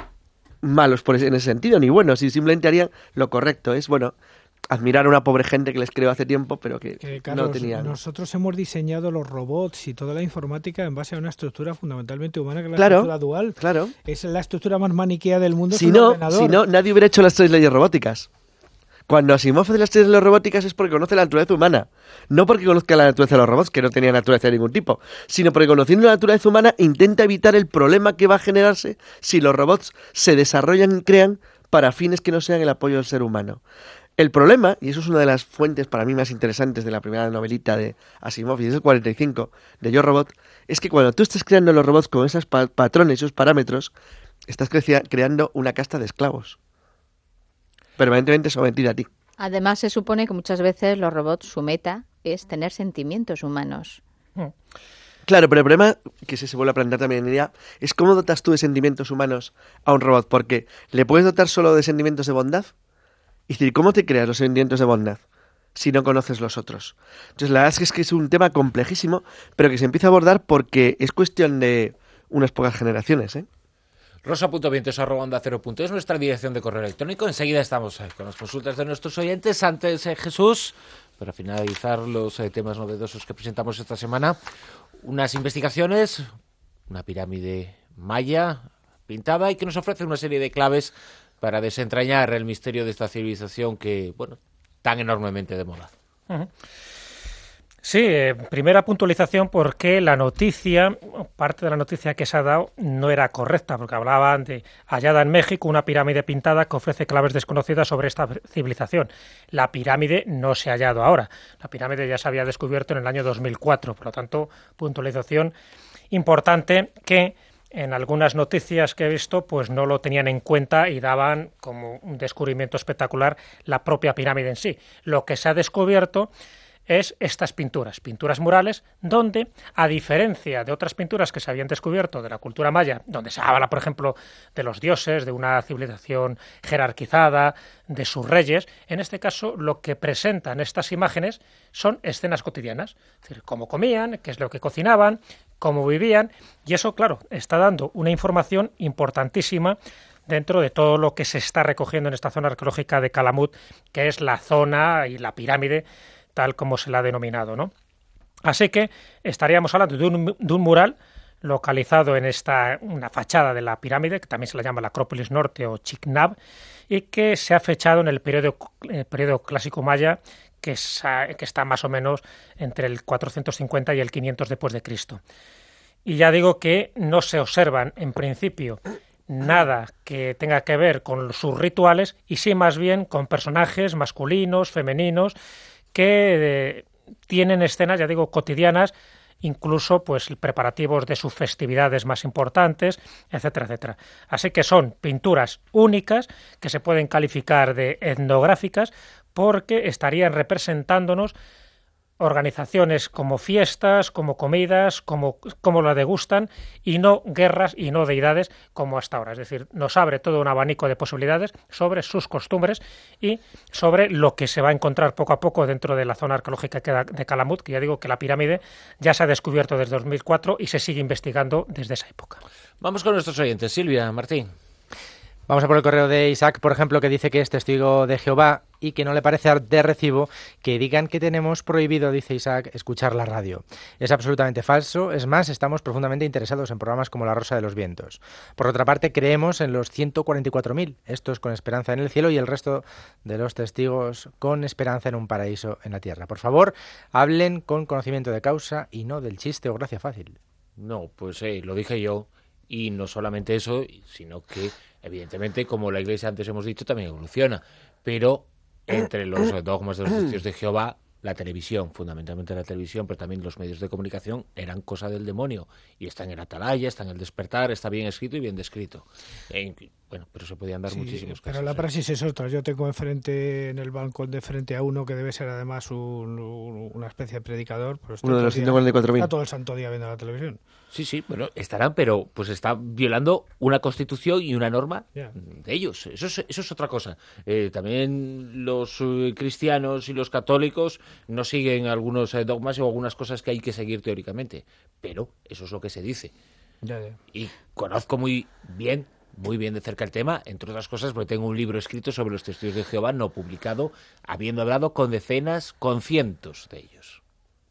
malos por ese, en ese sentido, ni buenos, si simplemente harían lo correcto. Es, bueno, admirar a una pobre gente que les creó hace tiempo, pero que, que Carlos, no tenían. Nosotros hemos diseñado los robots y toda la informática en base a una estructura fundamentalmente humana, que es la claro, estructura dual. Claro. Es la estructura más maniquea del mundo. Si es un no, ordenador. si no, nadie hubiera hecho las tres leyes robóticas. Cuando Asimov hace las tres leyes robóticas es porque conoce la naturaleza humana. No porque conozca la naturaleza de los robots, que no tenían naturaleza de ningún tipo, sino porque conociendo la naturaleza humana intenta evitar el problema que va a generarse si los robots se desarrollan y crean para fines que no sean el apoyo del ser humano. El problema, y eso es una de las fuentes para mí más interesantes de la primera novelita de Asimov, y es el cuarenta y cinco de Yo Robot, es que cuando tú estés creando los robots con esos pa- patrones, esos parámetros, estás cre- creando una casta de esclavos, permanentemente sometida a ti. Además, se supone que muchas veces los robots, su meta es tener sentimientos humanos. Claro, pero el problema que se, se vuelve a plantear también en ella es cómo dotas tú de sentimientos humanos a un robot, porque ¿le puedes dotar solo de sentimientos de bondad? Es decir, ¿cómo te creas los sentimientos de bondad si no conoces los otros? Entonces, la verdad es que es, que es un tema complejísimo, pero que se empieza a abordar porque es cuestión de unas pocas generaciones, ¿eh? rosa punto vientos arroba onda cero punto es nuestra dirección de correo electrónico. Enseguida estamos eh, con las consultas de nuestros oyentes. Antes, eh, Jesús, para finalizar los eh, temas novedosos que presentamos esta semana, unas investigaciones, una pirámide maya pintada y que nos ofrece una serie de claves para desentrañar el misterio de esta civilización que, bueno, tan enormemente de moda. Uh-huh. Sí, eh, primera puntualización porque la noticia, parte de la noticia que se ha dado no era correcta, porque hablaban de hallada en México una pirámide pintada que ofrece claves desconocidas sobre esta civilización. La pirámide no se ha hallado ahora. La pirámide ya se había descubierto en el año dos mil cuatro, por lo tanto, puntualización importante que en algunas noticias que he visto pues no lo tenían en cuenta y daban como un descubrimiento espectacular la propia pirámide en sí. Lo que se ha descubierto es estas pinturas, pinturas murales, donde, a diferencia de otras pinturas que se habían descubierto de la cultura maya, donde se habla, por ejemplo, de los dioses, de una civilización jerarquizada, de sus reyes, en este caso lo que presentan estas imágenes son escenas cotidianas, es decir, cómo comían, qué es lo que cocinaban, cómo vivían, y eso, claro, está dando una información importantísima dentro de todo lo que se está recogiendo en esta zona arqueológica de Calamut, que es la zona y la pirámide tal como se la ha denominado, ¿no? Así que estaríamos hablando de un, de un mural localizado en esta una fachada de la pirámide, que también se la llama la Acrópolis Norte o Chicnab, y que se ha fechado en el periodo, el periodo clásico maya, que, es, que está más o menos entre el cuatrocientos cincuenta y el quinientos después de Cristo. Y ya digo que no se observan, en principio, nada que tenga que ver con sus rituales, y sí más bien con personajes masculinos, femeninos, que eh, tienen escenas, ya digo, cotidianas, incluso pues preparativos de sus festividades más importantes, etcétera, etcétera. Así que son pinturas únicas que se pueden calificar de etnográficas porque estarían representándonos organizaciones como fiestas, como comidas, como, como la degustan, y no guerras y no deidades como hasta ahora. Es decir, nos abre todo un abanico de posibilidades sobre sus costumbres y sobre lo que se va a encontrar poco a poco dentro de la zona arqueológica de Calamut, que ya digo que la pirámide ya se ha descubierto desde dos mil cuatro y se sigue investigando desde esa época. Vamos con nuestros oyentes. Silvia, Martín. Vamos a por el correo de Isaac, por ejemplo, que dice que es testigo de Jehová y que no le parece de recibo que digan que tenemos prohibido, dice Isaac, escuchar la radio. Es absolutamente falso. Es más, estamos profundamente interesados en programas como La Rosa de los Vientos. Por otra parte, creemos en los ciento cuarenta y cuatro mil, estos con esperanza en el cielo, y el resto de los testigos con esperanza en un paraíso en la tierra. Por favor, hablen con conocimiento de causa y no del chiste o gracia fácil. No, pues eh, lo dije yo. Y no solamente eso, sino que, evidentemente, como la Iglesia antes hemos dicho, también evoluciona. Pero entre los dogmas de los testigos de Jehová, la televisión, fundamentalmente la televisión, pero también los medios de comunicación, eran cosa del demonio. Y está en el Atalaya, está en el Despertar, está bien escrito y bien descrito. En, Bueno, pero se podían dar Sí, muchísimos pero casos. la ¿eh? praxis es otra. Yo tengo enfrente, en el balcón de frente a uno que debe ser además un, un- una especie de predicador. Pero está Uno de todo los el día- ciento cuarenta y cuatro mil. Está todo el santo día viendo la televisión. Sí, sí, bueno, estarán, pero pues está violando una constitución y una norma Ya. de ellos. Eso es, eso es otra cosa. Eh, también los eh, cristianos y los católicos no siguen algunos eh, dogmas o algunas cosas que hay que seguir teóricamente, pero eso es lo que se dice. Ya, ya. Y conozco muy bien, muy bien de cerca el tema, entre otras cosas porque tengo un libro escrito sobre los testigos de Jehová, no publicado, habiendo hablado con decenas, con cientos de ellos.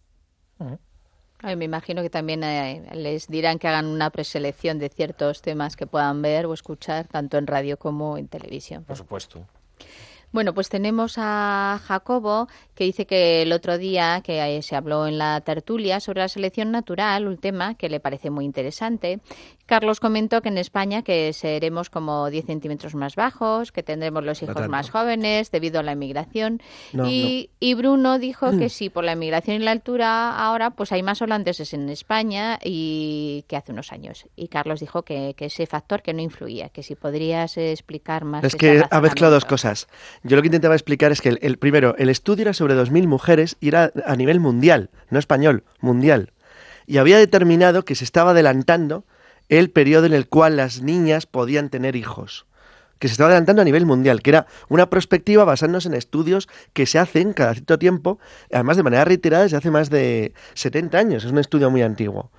Ay, me imagino que también eh, les dirán que hagan una preselección de ciertos temas que puedan ver o escuchar, tanto en radio como en televisión. Por supuesto. Bueno, pues tenemos a Jacobo, que dice que el otro día que eh, se habló en la tertulia sobre la selección natural, un tema que le parece muy interesante. Carlos comentó que en España que seremos como diez centímetros más bajos, que tendremos los hijos tanto. más jóvenes debido a la inmigración. No, y, y Bruno dijo que sí, por la inmigración y la altura ahora pues hay más holandeses en España y que hace unos años. Y Carlos dijo que, que ese factor que no influía, que si podrías eh, explicar más. Es ese que ha mezclado dos razonamiento. cosas. Yo lo que intentaba explicar es que el, el primero, el estudio era sobre dos mil mujeres y era a nivel mundial, no español, mundial. Y había determinado que se estaba adelantando el periodo en el cual las niñas podían tener hijos. Que se estaba adelantando a nivel mundial, que era una perspectiva basándose en estudios que se hacen cada cierto tiempo, además de manera reiterada desde hace más de setenta años. Es un estudio muy antiguo.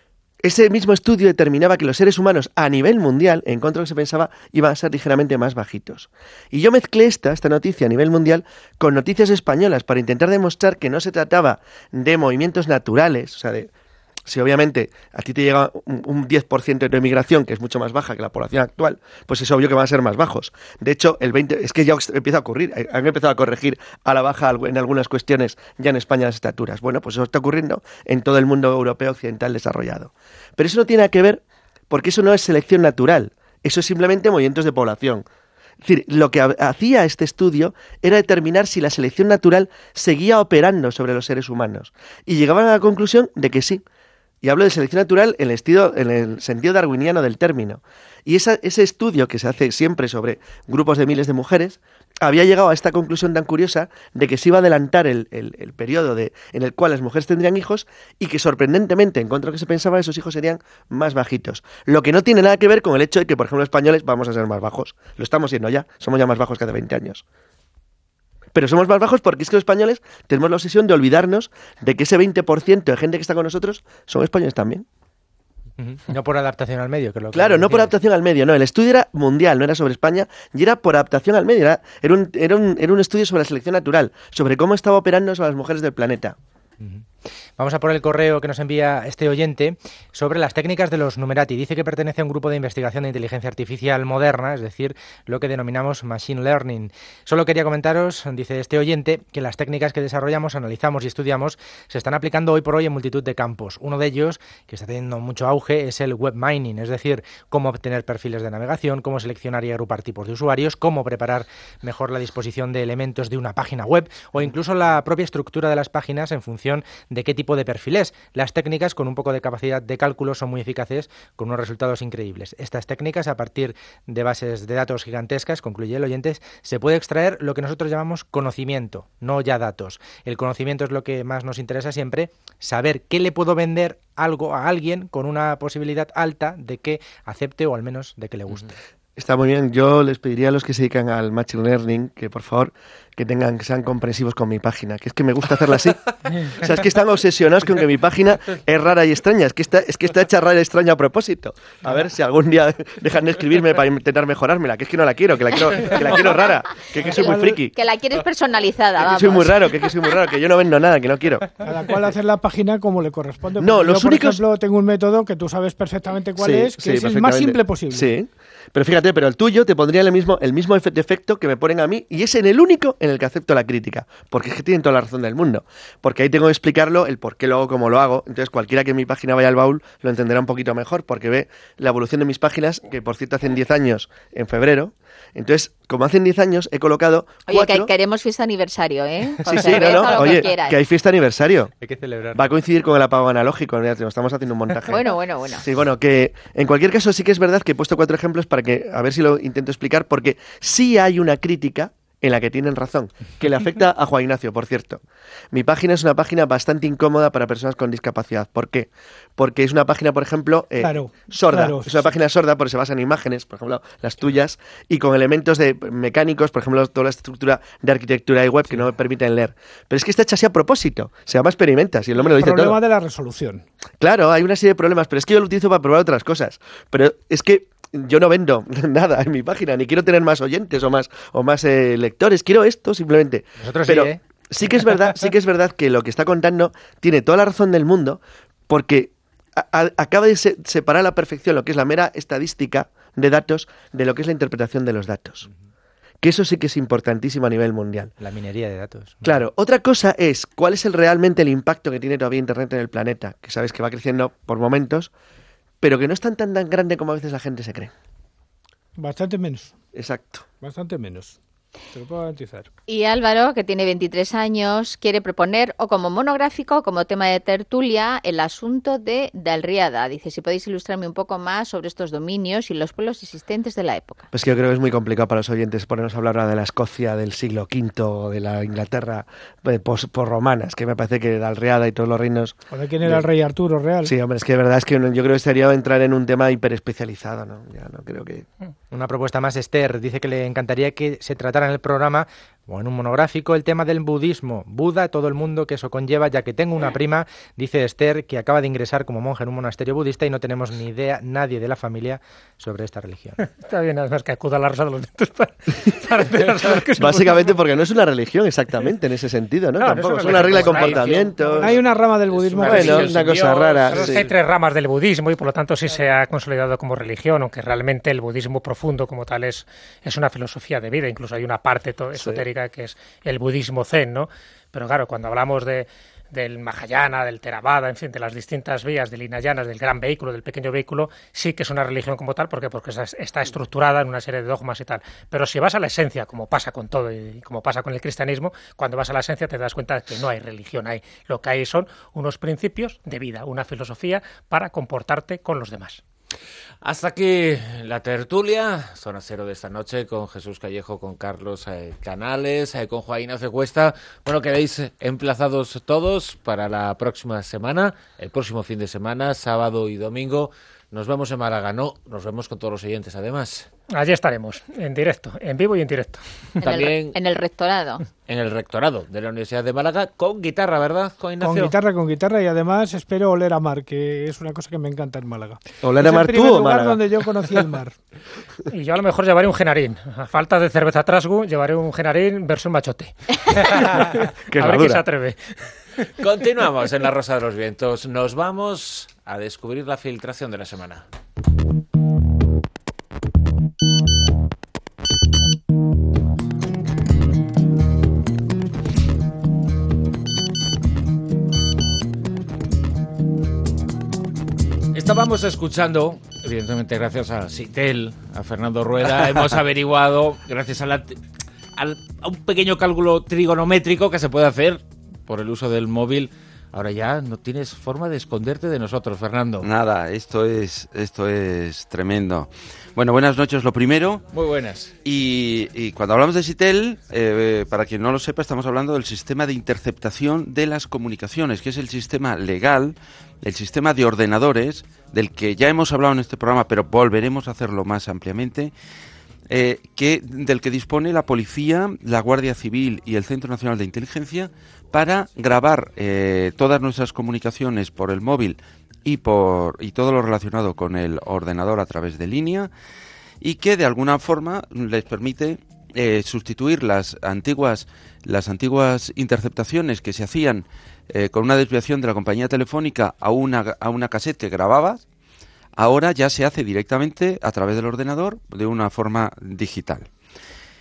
Ese mismo estudio determinaba que los seres humanos a nivel mundial, en contra de lo que se pensaba, iban a ser ligeramente más bajitos. Y yo mezclé esta, esta noticia a nivel mundial con noticias españolas para intentar demostrar que no se trataba de movimientos naturales, o sea, de... Si obviamente a ti te llega un, un diez por ciento de tu emigración, que es mucho más baja que la población actual, pues es obvio que van a ser más bajos. De hecho, el veinte es que ya empieza a ocurrir. Han empezado a corregir a la baja en algunas cuestiones ya en España las estaturas. Bueno, pues eso está ocurriendo en todo el mundo europeo occidental desarrollado. Pero eso no tiene nada que ver, porque eso no es selección natural. Eso es simplemente movimientos de población. Es decir, lo que hacía este estudio era determinar si la selección natural seguía operando sobre los seres humanos. Y llegaban a la conclusión de que sí. Y hablo de selección natural en el, estilo, en el sentido darwiniano del término. Y esa, ese estudio que se hace siempre sobre grupos de miles de mujeres había llegado a esta conclusión tan curiosa de que se iba a adelantar el, el, el periodo de, en el cual las mujeres tendrían hijos y que sorprendentemente, en contra de lo que se pensaba, esos hijos serían más bajitos. Lo que no tiene nada que ver con el hecho de que, por ejemplo, los españoles vamos a ser más bajos. Lo estamos siendo ya. Somos ya más bajos que hace veinte años. Pero somos más bajos porque es que los españoles tenemos la obsesión de olvidarnos de que ese veinte por ciento de gente que está con nosotros son españoles también. No por adaptación al medio. Que lo que Claro, no por decías. adaptación al medio, no. El estudio era mundial, no era sobre España, y era por adaptación al medio. Era, era, un, era, un, era un estudio sobre la selección natural, sobre cómo estaba operando sobre las mujeres del planeta. Vamos a por el correo que nos envía este oyente sobre las técnicas de los Numerati. Dice que pertenece a un grupo de investigación de inteligencia artificial moderna, es decir, lo que denominamos Machine Learning. Solo quería comentaros, dice este oyente, que las técnicas que desarrollamos, analizamos y estudiamos se están aplicando hoy por hoy en multitud de campos. Uno de ellos, que está teniendo mucho auge, es el web mining, es decir, cómo obtener perfiles de navegación, cómo seleccionar y agrupar tipos de usuarios, cómo preparar mejor la disposición de elementos de una página web o incluso la propia estructura de las páginas en función de qué tipo de perfil es. Las técnicas con un poco de capacidad de cálculo son muy eficaces con unos resultados increíbles. Estas técnicas, a partir de bases de datos gigantescas, concluye el oyente, se puede extraer lo que nosotros llamamos conocimiento, no ya datos. El conocimiento es lo que más nos interesa siempre, saber qué le puedo vender algo a alguien con una posibilidad alta de que acepte o al menos de que le guste. Está muy bien. Yo les pediría a los que se dedican al Machine Learning que, por favor, que tengan que sean comprensivos con mi página, que es que me gusta hacerla así. O sea, es que están obsesionados con que mi página es rara y extraña. Es que está, es que está hecha rara y extraña a propósito. A ver si algún día dejan de escribirme para intentar mejorármela, que es que no la quiero, que la quiero, que la quiero rara, que, que soy muy friki. Que la quieres personalizada, Que vamos. soy muy raro, que, que soy muy raro, que yo no vendo nada, que no quiero. Cada cual hacer la página como le corresponde. No, Porque los yo, por únicos- ejemplo, tengo un método que tú sabes perfectamente cuál Sí, es, que sí, es el más perfectamente. simple posible. Sí, pero fíjate, pero el tuyo te pondría el mismo, el mismo efe- defecto que me ponen a mí y es en el único en en el que acepto la crítica, porque es que tienen toda la razón del mundo, porque ahí tengo que explicarlo, el por qué lo hago como lo hago. Entonces cualquiera que en mi página vaya al baúl lo entenderá un poquito mejor, porque ve la evolución de mis páginas, que por cierto hacen diez años en febrero. Entonces, como hacen diez años, he colocado Oye, cuatro... que queremos fiesta aniversario, ¿eh? Con Sí, sí, no, cerveza, no, lo oye, que quieras. que hay fiesta aniversario. Hay que celebrar. Va a coincidir con el apagón analógico, ya te lo estamos haciendo un montaje. Bueno, bueno, bueno. Sí, bueno, que en cualquier caso sí que es verdad que he puesto cuatro ejemplos para que, a ver si lo intento explicar, porque sí hay una crítica en la que tienen razón, que le afecta a Juan Ignacio, por cierto. Mi página es una página bastante incómoda para personas con discapacidad. ¿Por qué? Porque es una página, por ejemplo, eh, Claro, sorda. claro. Es una página sorda porque se basa en imágenes, por ejemplo, las tuyas, y con elementos de mecánicos, por ejemplo, toda la estructura de arquitectura y web que no me permiten leer. Pero es que está hecha así a propósito. Se llama Experimentas y el nombre lo dice Problema todo. de la resolución. Claro, hay una serie de problemas, pero es que yo lo utilizo para probar otras cosas. Pero es que yo no vendo nada en mi página, ni quiero tener más oyentes o más o más eh, lectores, quiero esto simplemente. Nosotros pero sí, ¿eh? sí que es verdad, sí que es verdad que lo que está contando tiene toda la razón del mundo, porque a, a, acaba de se, separar a la perfección lo que es la mera estadística de datos de lo que es la interpretación de los datos. Que eso sí que es importantísimo a nivel mundial. La minería de datos. Claro, otra cosa es cuál es el, realmente el impacto que tiene todavía Internet en el planeta, que sabes que va creciendo por momentos, pero que no es tan tan tan grande como a veces la gente se cree. Bastante menos. Exacto. Bastante menos. Te lo puedo garantizar. Y Álvaro, que tiene veintitrés años, quiere proponer o como monográfico o como tema de tertulia el asunto de Dalriada. Dice, si podéis ilustrarme un poco más sobre estos dominios y los pueblos existentes de la época. Pues que yo creo que es muy complicado para los oyentes ponernos a hablar ahora de la Escocia del siglo quinto, de la Inglaterra eh, post-romana. Es que me parece que Dalriada y todos los reinos... ¿O de quién era el rey Arturo real? Sí, hombre, es que de verdad es que yo creo que sería entrar en un tema hiperespecializado, ¿no? Ya no creo que... Una propuesta más, Esther, dice que le encantaría que se tratara en el programa o en un monográfico el tema del budismo, Buda, todo el mundo que eso conlleva, ya que tengo una prima, dice Esther, que acaba de ingresar como monje en un monasterio budista y no tenemos ni idea, nadie de la familia, sobre esta religión. Está bien, además que acuda a la Rosa de los Vientos para, para enterarse de lo que es el Básicamente budismo. porque no es una religión exactamente en ese sentido, ¿no? No, no Tampoco, es es una una regla de religión, comportamiento. Hay una rama del budismo. una que Bueno, religión una sin cosa Dios. rara. Claro, es sí. que hay tres ramas del budismo y por lo tanto sí se ha consolidado como religión, aunque realmente el budismo profundo como tal es, es una filosofía de vida. Incluso hay una parte to- esotérica que es el budismo zen, ¿no? Pero claro, cuando hablamos de del Mahayana, del Theravada, en fin, de las distintas vías, del Hinayana, del gran vehículo, del pequeño vehículo, sí que es una religión como tal, ¿por qué? Porque está estructurada en una serie de dogmas y tal. Pero si vas a la esencia, como pasa con todo y como pasa con el cristianismo, cuando vas a la esencia te das cuenta de que no hay religión, hay lo que hay son unos principios de vida, una filosofía para comportarte con los demás. Hasta aquí la tertulia, Zona Cero de esta noche, con Jesús Callejo, con Carlos eh, Canales, eh, con Juan Ignacio Cuesta. Bueno, quedáis emplazados todos para la próxima semana, el próximo fin de semana, sábado y domingo. Nos vemos en Málaga, ¿no? Nos vemos con todos los oyentes, además. Allí estaremos, en directo, en vivo y en directo. En, También el, en el rectorado. en el rectorado de la Universidad de Málaga, con guitarra, ¿verdad, Juan Ignacio? Con guitarra, con guitarra, y además espero oler a mar, que es una cosa que me encanta en Málaga. ¿Oler Es a mar el tú primer o lugar Málaga? donde yo conocí el mar. Y yo a lo mejor llevaré un genarín. A falta de cerveza Trasgu, llevaré un genarín versión machote. Qué a ver herradura. quién se atreve. Continuamos en La Rosa de los Vientos. Nos vamos a descubrir la filtración de la semana. Estábamos escuchando, evidentemente gracias a Sitel, a Fernando Rueda, hemos averiguado, gracias a, la, al- a un pequeño cálculo trigonométrico que se puede hacer por el uso del móvil. Ahora ya no tienes forma de esconderte de nosotros, Fernando. Nada, esto es, esto es tremendo. Bueno, buenas noches lo primero. Muy buenas. Y, y cuando hablamos de Sitel, eh, para quien no lo sepa, estamos hablando del sistema de interceptación de las comunicaciones, que es el sistema legal, el sistema de ordenadores, del que ya hemos hablado en este programa, pero volveremos a hacerlo más ampliamente, eh, que, del que dispone la Policía, la Guardia Civil y el Centro Nacional de Inteligencia para grabar eh, todas nuestras comunicaciones por el móvil y por y todo lo relacionado con el ordenador a través de línea, y que de alguna forma les permite eh, sustituir las antiguas las antiguas interceptaciones que se hacían eh, con una desviación de la compañía telefónica a una a una cassette que grababas. Ahora ya se hace directamente a través del ordenador de una forma digital.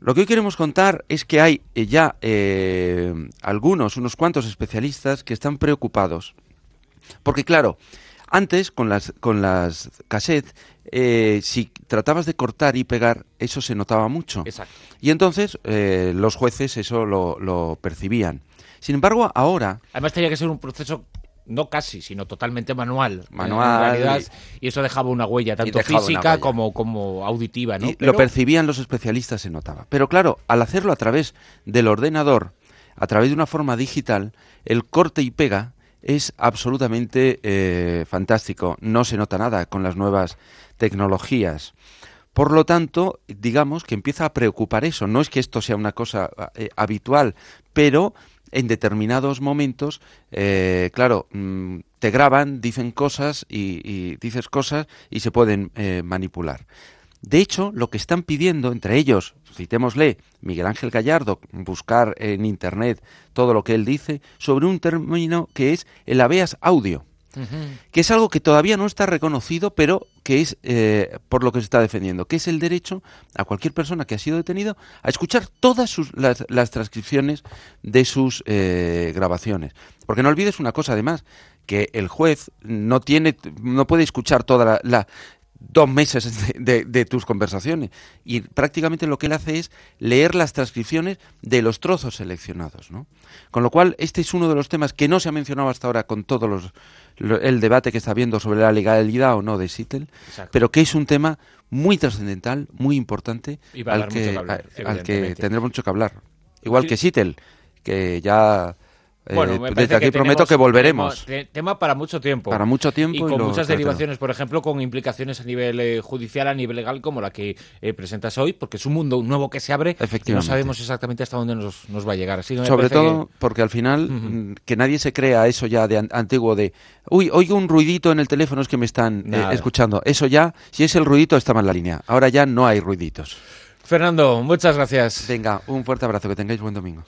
Lo que hoy queremos contar es que hay eh, ya eh, algunos, unos cuantos especialistas que están preocupados. Porque claro, antes con las, con las cassettes, eh, si tratabas de cortar y pegar, eso se notaba mucho. Exacto. Y entonces eh, los jueces eso lo, lo percibían. Sin embargo, ahora... Además tenía que ser un proceso... No casi, sino totalmente manual. Manual. En realidad, y eso dejaba una huella, tanto física huella. Como, como auditiva, ¿no? Y Pero... lo percibían los especialistas, se notaba. Pero claro, al hacerlo a través del ordenador, a través de una forma digital, el corte y pega es absolutamente eh, fantástico. No se nota nada con las nuevas tecnologías. Por lo tanto, digamos que empieza a preocupar eso. No es que esto sea una cosa eh, habitual, pero... en determinados momentos, eh, claro, mmm, te graban, dicen cosas y, y dices cosas y se pueden eh, manipular. De hecho, lo que están pidiendo, entre ellos, citémosle, Miguel Ángel Gallardo, buscar en Internet todo lo que él dice, sobre un término que es el habeas audio. Uh-huh. Que es algo que todavía no está reconocido, pero que es eh, por lo que se está defendiendo, que es el derecho a cualquier persona que ha sido detenido a escuchar todas sus, las, las transcripciones de sus eh, grabaciones. Porque no olvides una cosa, además, que el juez no tiene, no puede escuchar toda la, la dos meses de, de, de tus conversaciones, y prácticamente lo que él hace es leer las transcripciones de los trozos seleccionados, ¿no? Con lo cual, este es uno de los temas que no se ha mencionado hasta ahora con todo los, lo, el debate que está habiendo sobre la legalidad o no de SITEL, pero que es un tema muy trascendental, muy importante, y va a al, dar que, mucho que hablar, a, al que tendremos mucho que hablar. Igual sí. que SITEL, que ya... Bueno, eh, desde aquí que prometo tenemos, que volveremos. Tenemos tema para mucho tiempo. Para mucho tiempo. Y con y lo, muchas claro, derivaciones, por ejemplo, con implicaciones a nivel eh, judicial, a nivel legal, como la que eh, presentas hoy, porque es un mundo nuevo que se abre y no sabemos exactamente hasta dónde nos, nos va a llegar. Así que me Sobre todo que... porque al final, uh-huh. que nadie se crea eso ya de an- antiguo de, uy, oigo un ruidito en el teléfono, es que me están eh, escuchando. Eso ya, si es el ruidito, está mal la línea. Ahora ya no hay ruiditos. Fernando, muchas gracias. Venga, un fuerte abrazo, que tengáis buen domingo.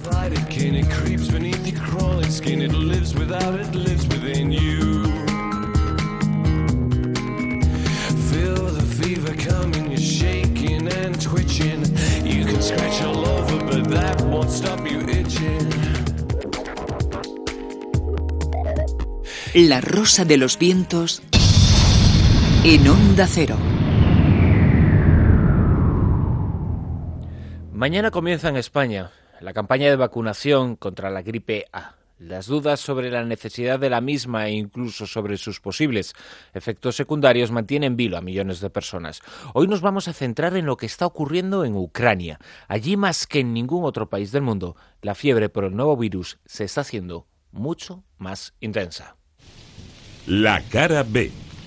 Skin, it lives without it, lives within you. Feel the fever coming, you're shaking and twitching. You can scratch all over, but that won't stop you itching. La Rosa de los Vientos en Onda Cero. Mañana comienza en España la campaña de vacunación contra la gripe A. Las dudas sobre la necesidad de la misma e incluso sobre sus posibles efectos secundarios mantienen en vilo a millones de personas. Hoy nos vamos a centrar en lo que está ocurriendo en Ucrania. Allí, más que en ningún otro país del mundo, la fiebre por el nuevo virus se está haciendo mucho más intensa. La cara B.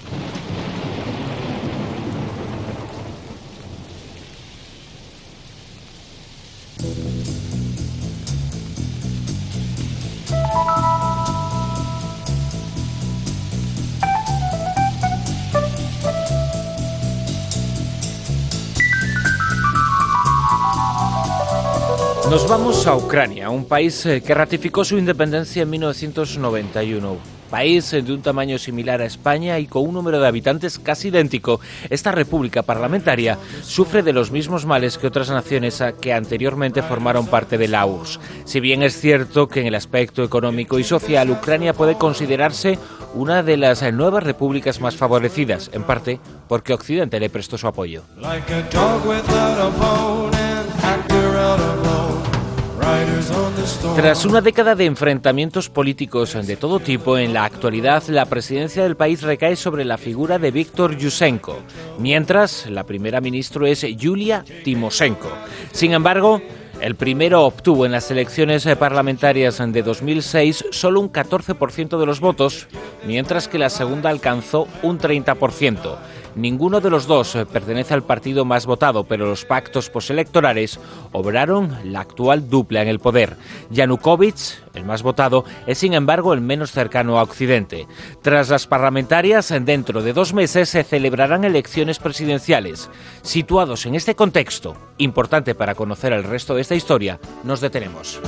Nos vamos a Ucrania, un país que ratificó su independencia en mil novecientos noventa y uno. País de un tamaño similar a España y con un número de habitantes casi idéntico. Esta república parlamentaria sufre de los mismos males que otras naciones que anteriormente formaron parte de la U R S S. Si bien es cierto que en el aspecto económico y social Ucrania puede considerarse una de las nuevas repúblicas más favorecidas, en parte porque Occidente le prestó su apoyo. Tras una década de enfrentamientos políticos de todo tipo, en la actualidad la presidencia del país recae sobre la figura de Víctor Yushchenko, mientras la primera ministra es Yulia Tymoshenko. Sin embargo, el primero obtuvo en las elecciones parlamentarias de dos mil seis solo un catorce por ciento de los votos, mientras que la segunda alcanzó un treinta por ciento. Ninguno de los dos pertenece al partido más votado, pero los pactos postelectorales obraron la actual dupla en el poder. Yanukovych, el más votado, es sin embargo el menos cercano a Occidente. Tras las parlamentarias, dentro de dos meses se celebrarán elecciones presidenciales. Situados en este contexto, importante para conocer el resto de esta historia, nos detenemos.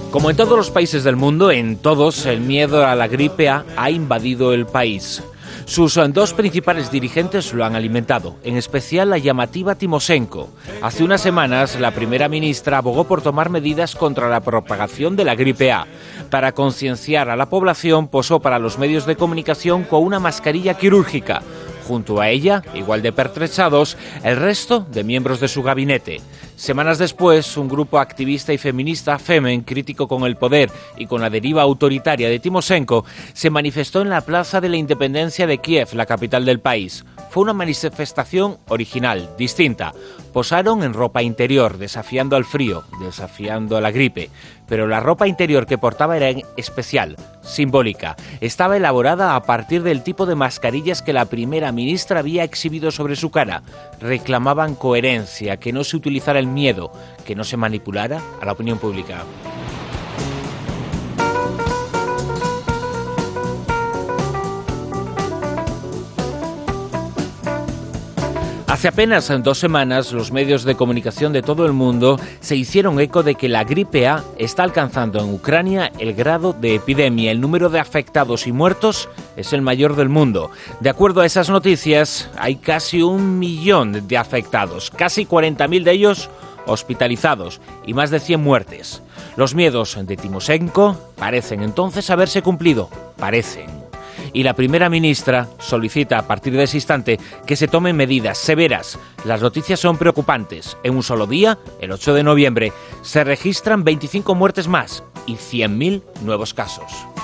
Como en todos los países del mundo, en todos el miedo a la gripe A ha invadido el país. Sus dos principales dirigentes lo han alimentado, en especial la llamativa Timoshenko. Hace unas semanas, la primera ministra abogó por tomar medidas contra la propagación de la gripe A. Para concienciar a la población, posó para los medios de comunicación con una mascarilla quirúrgica. Junto a ella, igual de pertrechados, el resto de miembros de su gabinete. Semanas después, un grupo activista y feminista, Femen, crítico con el poder y con la deriva autoritaria de Timoshenko, se manifestó en la Plaza de la Independencia de Kiev, la capital del país. Fue una manifestación original, distinta. Posaron en ropa interior, desafiando al frío, desafiando a la gripe. Pero la ropa interior que portaba era especial, simbólica. Estaba elaborada a partir del tipo de mascarillas que la primera ministra había exhibido sobre su cara. Reclamaban coherencia, que no se utilizara el miedo, que no se manipulara a la opinión pública. Hace apenas dos semanas, los medios de comunicación de todo el mundo se hicieron eco de que la gripe A está alcanzando en Ucrania el grado de epidemia. El número de afectados y muertos es el mayor del mundo. De acuerdo a esas noticias, hay casi un millón de afectados, casi cuarenta mil de ellos hospitalizados y más de cien muertes. Los miedos de Timoshenko parecen entonces haberse cumplido, parecen. Y la primera ministra solicita a partir de ese instante que se tomen medidas severas. Las noticias son preocupantes. En un solo día, el ocho de noviembre, se registran veinticinco muertes más y cien mil nuevos casos.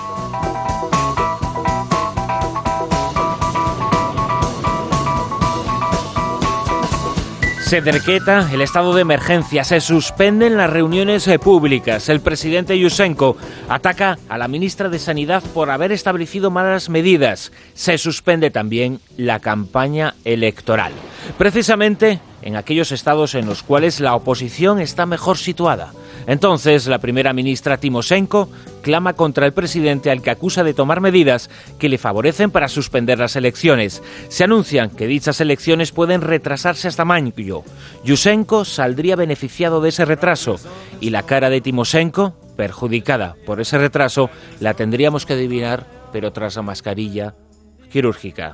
Se decreta el estado de emergencia, se suspenden las reuniones públicas. El presidente Yushchenko ataca a la ministra de Sanidad por haber establecido malas medidas. Se suspende también la campaña electoral. Precisamente en aquellos estados en los cuales la oposición está mejor situada. Entonces, la primera ministra Timoshenko clama contra el presidente al que acusa de tomar medidas que le favorecen para suspender las elecciones. Se anuncian que dichas elecciones pueden retrasarse hasta mayo. Yushchenko saldría beneficiado de ese retraso y la cara de Timoshenko, perjudicada por ese retraso, la tendríamos que adivinar, pero tras la mascarilla quirúrgica.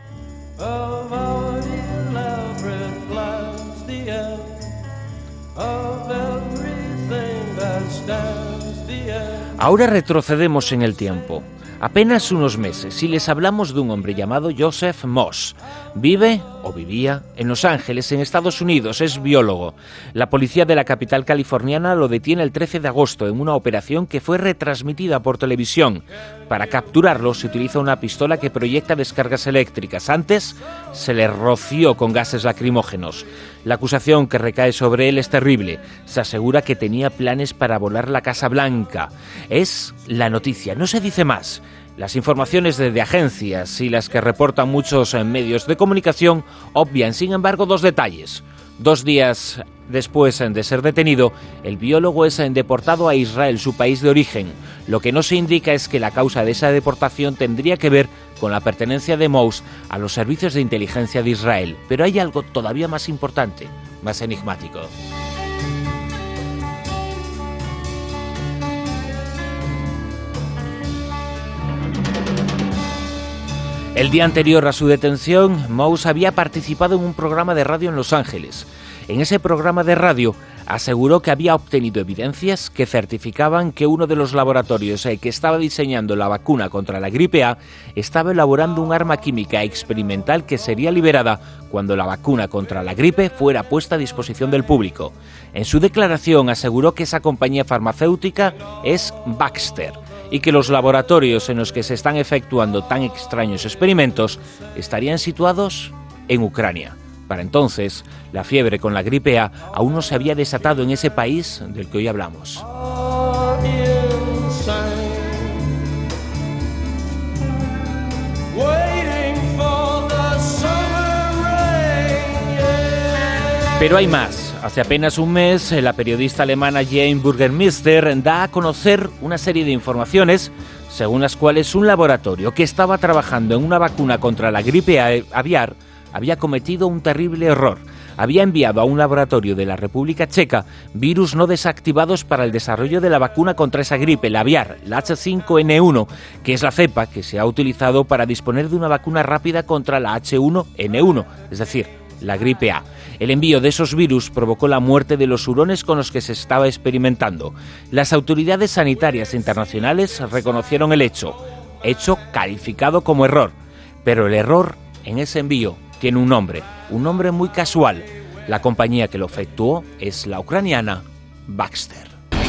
Ahora retrocedemos en el tiempo, apenas unos meses, y les hablamos de un hombre llamado Joseph Moss. Vive o vivía en Los Ángeles, en Estados Unidos, es biólogo. La policía de la capital californiana lo detiene el trece de agosto en una operación que fue retransmitida por televisión. Para capturarlo se utiliza una pistola que proyecta descargas eléctricas. Antes se le roció con gases lacrimógenos. La acusación que recae sobre él es terrible. Se asegura que tenía planes para volar la Casa Blanca. Es la noticia, no se dice más. Las informaciones de, de agencias y las que reportan muchos eh, medios de comunicación obvian, sin embargo, dos detalles. Dos días después de ser detenido, el biólogo es deportado a Israel, su país de origen. Lo que no se indica es que la causa de esa deportación tendría que ver con la pertenencia de Moss a los servicios de inteligencia de Israel. Pero hay algo todavía más importante, más enigmático. El día anterior a su detención, Moss había participado en un programa de radio en Los Ángeles. En ese programa de radio aseguró que había obtenido evidencias que certificaban que uno de los laboratorios que estaba diseñando la vacuna contra la gripe A estaba elaborando un arma química experimental que sería liberada cuando la vacuna contra la gripe fuera puesta a disposición del público. En su declaración aseguró que esa compañía farmacéutica es Baxter y que los laboratorios en los que se están efectuando tan extraños experimentos estarían situados en Ucrania. Para entonces, la fiebre con la gripe A aún no se había desatado en ese país del que hoy hablamos. Pero hay más. Hace apenas un mes, la periodista alemana Jane Burgermeister da a conocer una serie de informaciones según las cuales un laboratorio que estaba trabajando en una vacuna contra la gripe aviar había cometido un terrible error. había enviado a un laboratorio de la República Checa virus no desactivados para el desarrollo de la vacuna contra esa gripe, la aviar, la hache cinco ene uno, que es la cepa que se ha utilizado para disponer de una vacuna rápida contra la hache uno ene uno, es decir, la gripe A. El envío de esos virus provocó la muerte de los hurones con los que se estaba experimentando. Las autoridades sanitarias internacionales reconocieron el hecho, hecho calificado como error, pero el error en ese envío tiene un nombre, un nombre muy casual. La compañía que lo efectuó es la ucraniana Baxter.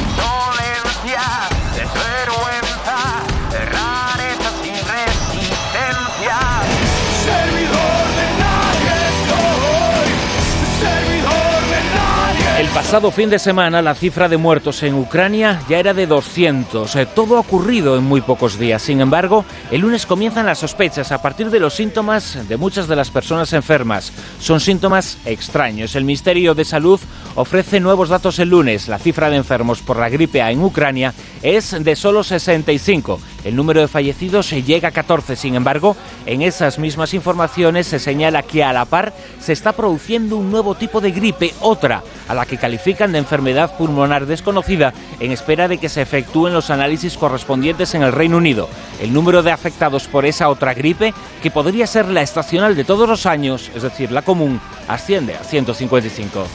El pasado fin de semana la cifra de muertos en Ucrania ya era de doscientos. Eh, todo ha ocurrido en muy pocos días. Sin embargo, el lunes comienzan las sospechas a partir de los síntomas de muchas de las personas enfermas. Son síntomas extraños. El Ministerio de Salud ofrece nuevos datos el lunes. La cifra de enfermos por la gripe A en Ucrania es de solo sesenta y cinco. El número de fallecidos llega a catorce. Sin embargo, en esas mismas informaciones se señala que a la par se está produciendo un nuevo tipo de gripe, otra, a la que califican de enfermedad pulmonar desconocida, en espera de que se efectúen los análisis correspondientes en el Reino Unido. El número de afectados por esa otra gripe, que podría ser la estacional de todos los años, es decir, la común, asciende a ciento cincuenta y cinco.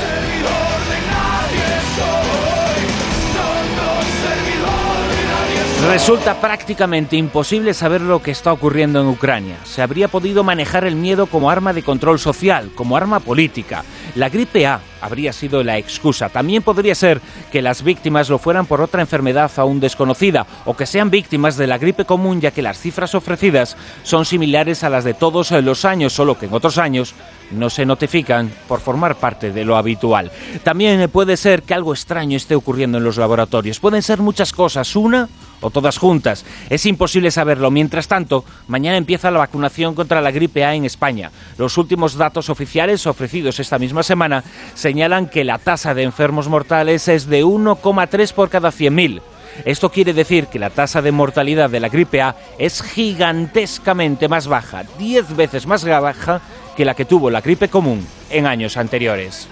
Resulta prácticamente imposible saber lo que está ocurriendo en Ucrania. Se habría podido manejar el miedo como arma de control social, como arma política. La gripe A habría sido la excusa. También podría ser que las víctimas lo fueran por otra enfermedad aún desconocida, o que sean víctimas de la gripe común, ya que las cifras ofrecidas son similares a las de todos los años, solo que en otros años no se notifican por formar parte de lo habitual. También puede ser que algo extraño esté ocurriendo en los laboratorios. Pueden ser muchas cosas, una o todas juntas. Es imposible saberlo. Mientras tanto, mañana empieza la vacunación contra la gripe A en España. Los últimos datos oficiales ofrecidos esta misma semana señalan que la tasa de enfermos mortales es de uno coma tres por cada cien mil. Esto quiere decir que la tasa de mortalidad de la gripe A es gigantescamente más baja, diez veces más baja que la que tuvo la gripe común en años anteriores.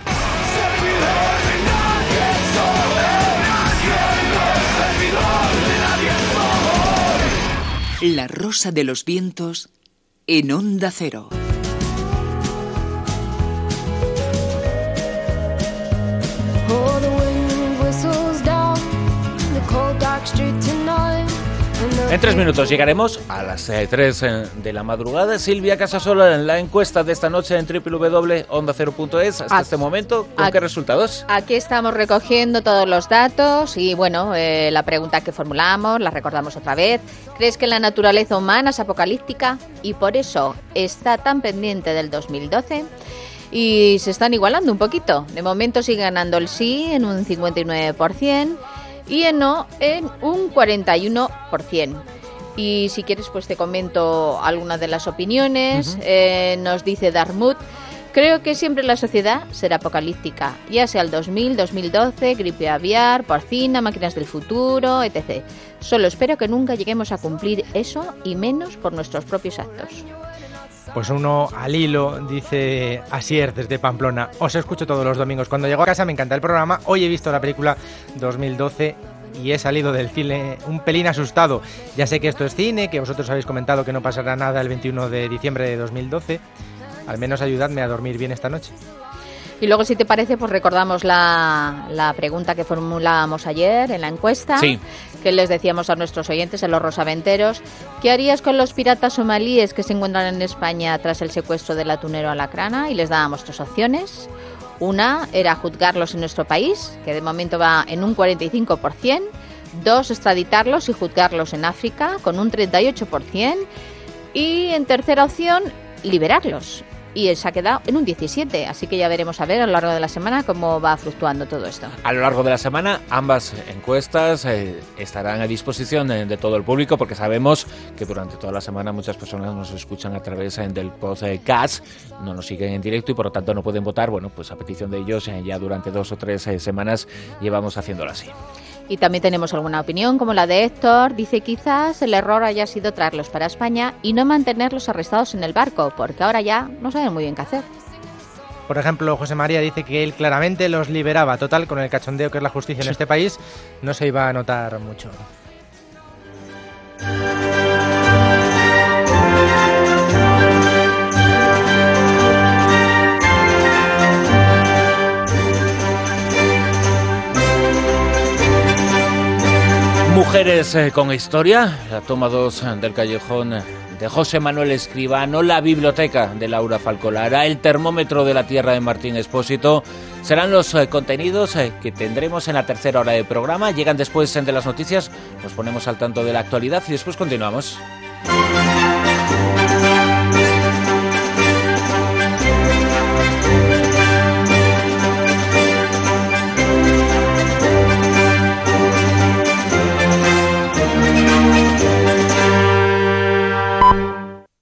La Rosa de los Vientos en Onda Cero. En tres minutos llegaremos a las eh, tres eh, de la madrugada. Silvia Casasola, en la encuesta de esta noche en doble u doble u doble u punto onda cero punto es. Hasta Aquí, este momento, ¿con qué resultados? Aquí estamos recogiendo todos los datos y, bueno, eh, la pregunta que formulamos, la recordamos otra vez. ¿Crees que la naturaleza humana es apocalíptica y por eso está tan pendiente del dos mil doce? Y se están igualando un poquito. De momento sigue ganando el sí en un cincuenta y nueve por ciento. Y en no en un cuarenta y uno por ciento. Y si quieres, pues te comento algunas de las opiniones. Uh-huh. Eh, nos dice Dartmouth: creo que siempre la sociedad será apocalíptica, ya sea el dos mil, dos mil doce, gripe aviar, porcina, máquinas del futuro, etcétera. Solo espero que nunca lleguemos a cumplir eso, y menos por nuestros propios actos. Pues uno al hilo, dice Asier desde Pamplona: os escucho todos los domingos. Cuando llego a casa me encanta el programa. Hoy he visto la película dos mil doce y he salido del cine un pelín asustado. Ya sé que esto es cine, que vosotros habéis comentado que no pasará nada el veintiuno de diciembre de dos mil doce. Al menos ayudadme a dormir bien esta noche. Y luego, si te parece, pues recordamos la, la pregunta que formulábamos ayer en la encuesta, sí, que les decíamos a nuestros oyentes, a los rosaventeros: ¿qué harías con los piratas somalíes que se encuentran en España tras el secuestro del atunero Alacrana? Y les dábamos tres opciones. Una era juzgarlos en nuestro país, que de momento va en un cuarenta y cinco por ciento. Dos, extraditarlos y juzgarlos en África, con un treinta y ocho por ciento. Y en tercera opción, liberarlos. Y se ha quedado en un diecisiete, así que ya veremos a ver a lo largo de la semana cómo va fluctuando todo esto. A lo largo de la semana ambas encuestas eh, estarán a disposición de, de todo el público, porque sabemos que durante toda la semana muchas personas nos escuchan a través eh, del podcast, no nos siguen en directo y por lo tanto no pueden votar. Bueno, pues a petición de ellos eh, ya durante dos o tres eh, semanas llevamos haciéndolo así. Y también tenemos alguna opinión, como la de Héctor. Dice: quizás el error haya sido traerlos para España y no mantenerlos arrestados en el barco, porque ahora ya no saben muy bien qué hacer. Por ejemplo, José María dice que él claramente los liberaba. Total, con el cachondeo que es la justicia en este país, no se iba a notar mucho. Mujeres eh, con historia, la toma dos del callejón de José Manuel Escribano, la biblioteca de Laura Falcolara, el termómetro de la tierra de Martín Expósito, serán los eh, contenidos eh, que tendremos en la tercera hora del programa. Llegan después eh, de las noticias, nos ponemos al tanto de la actualidad y después continuamos.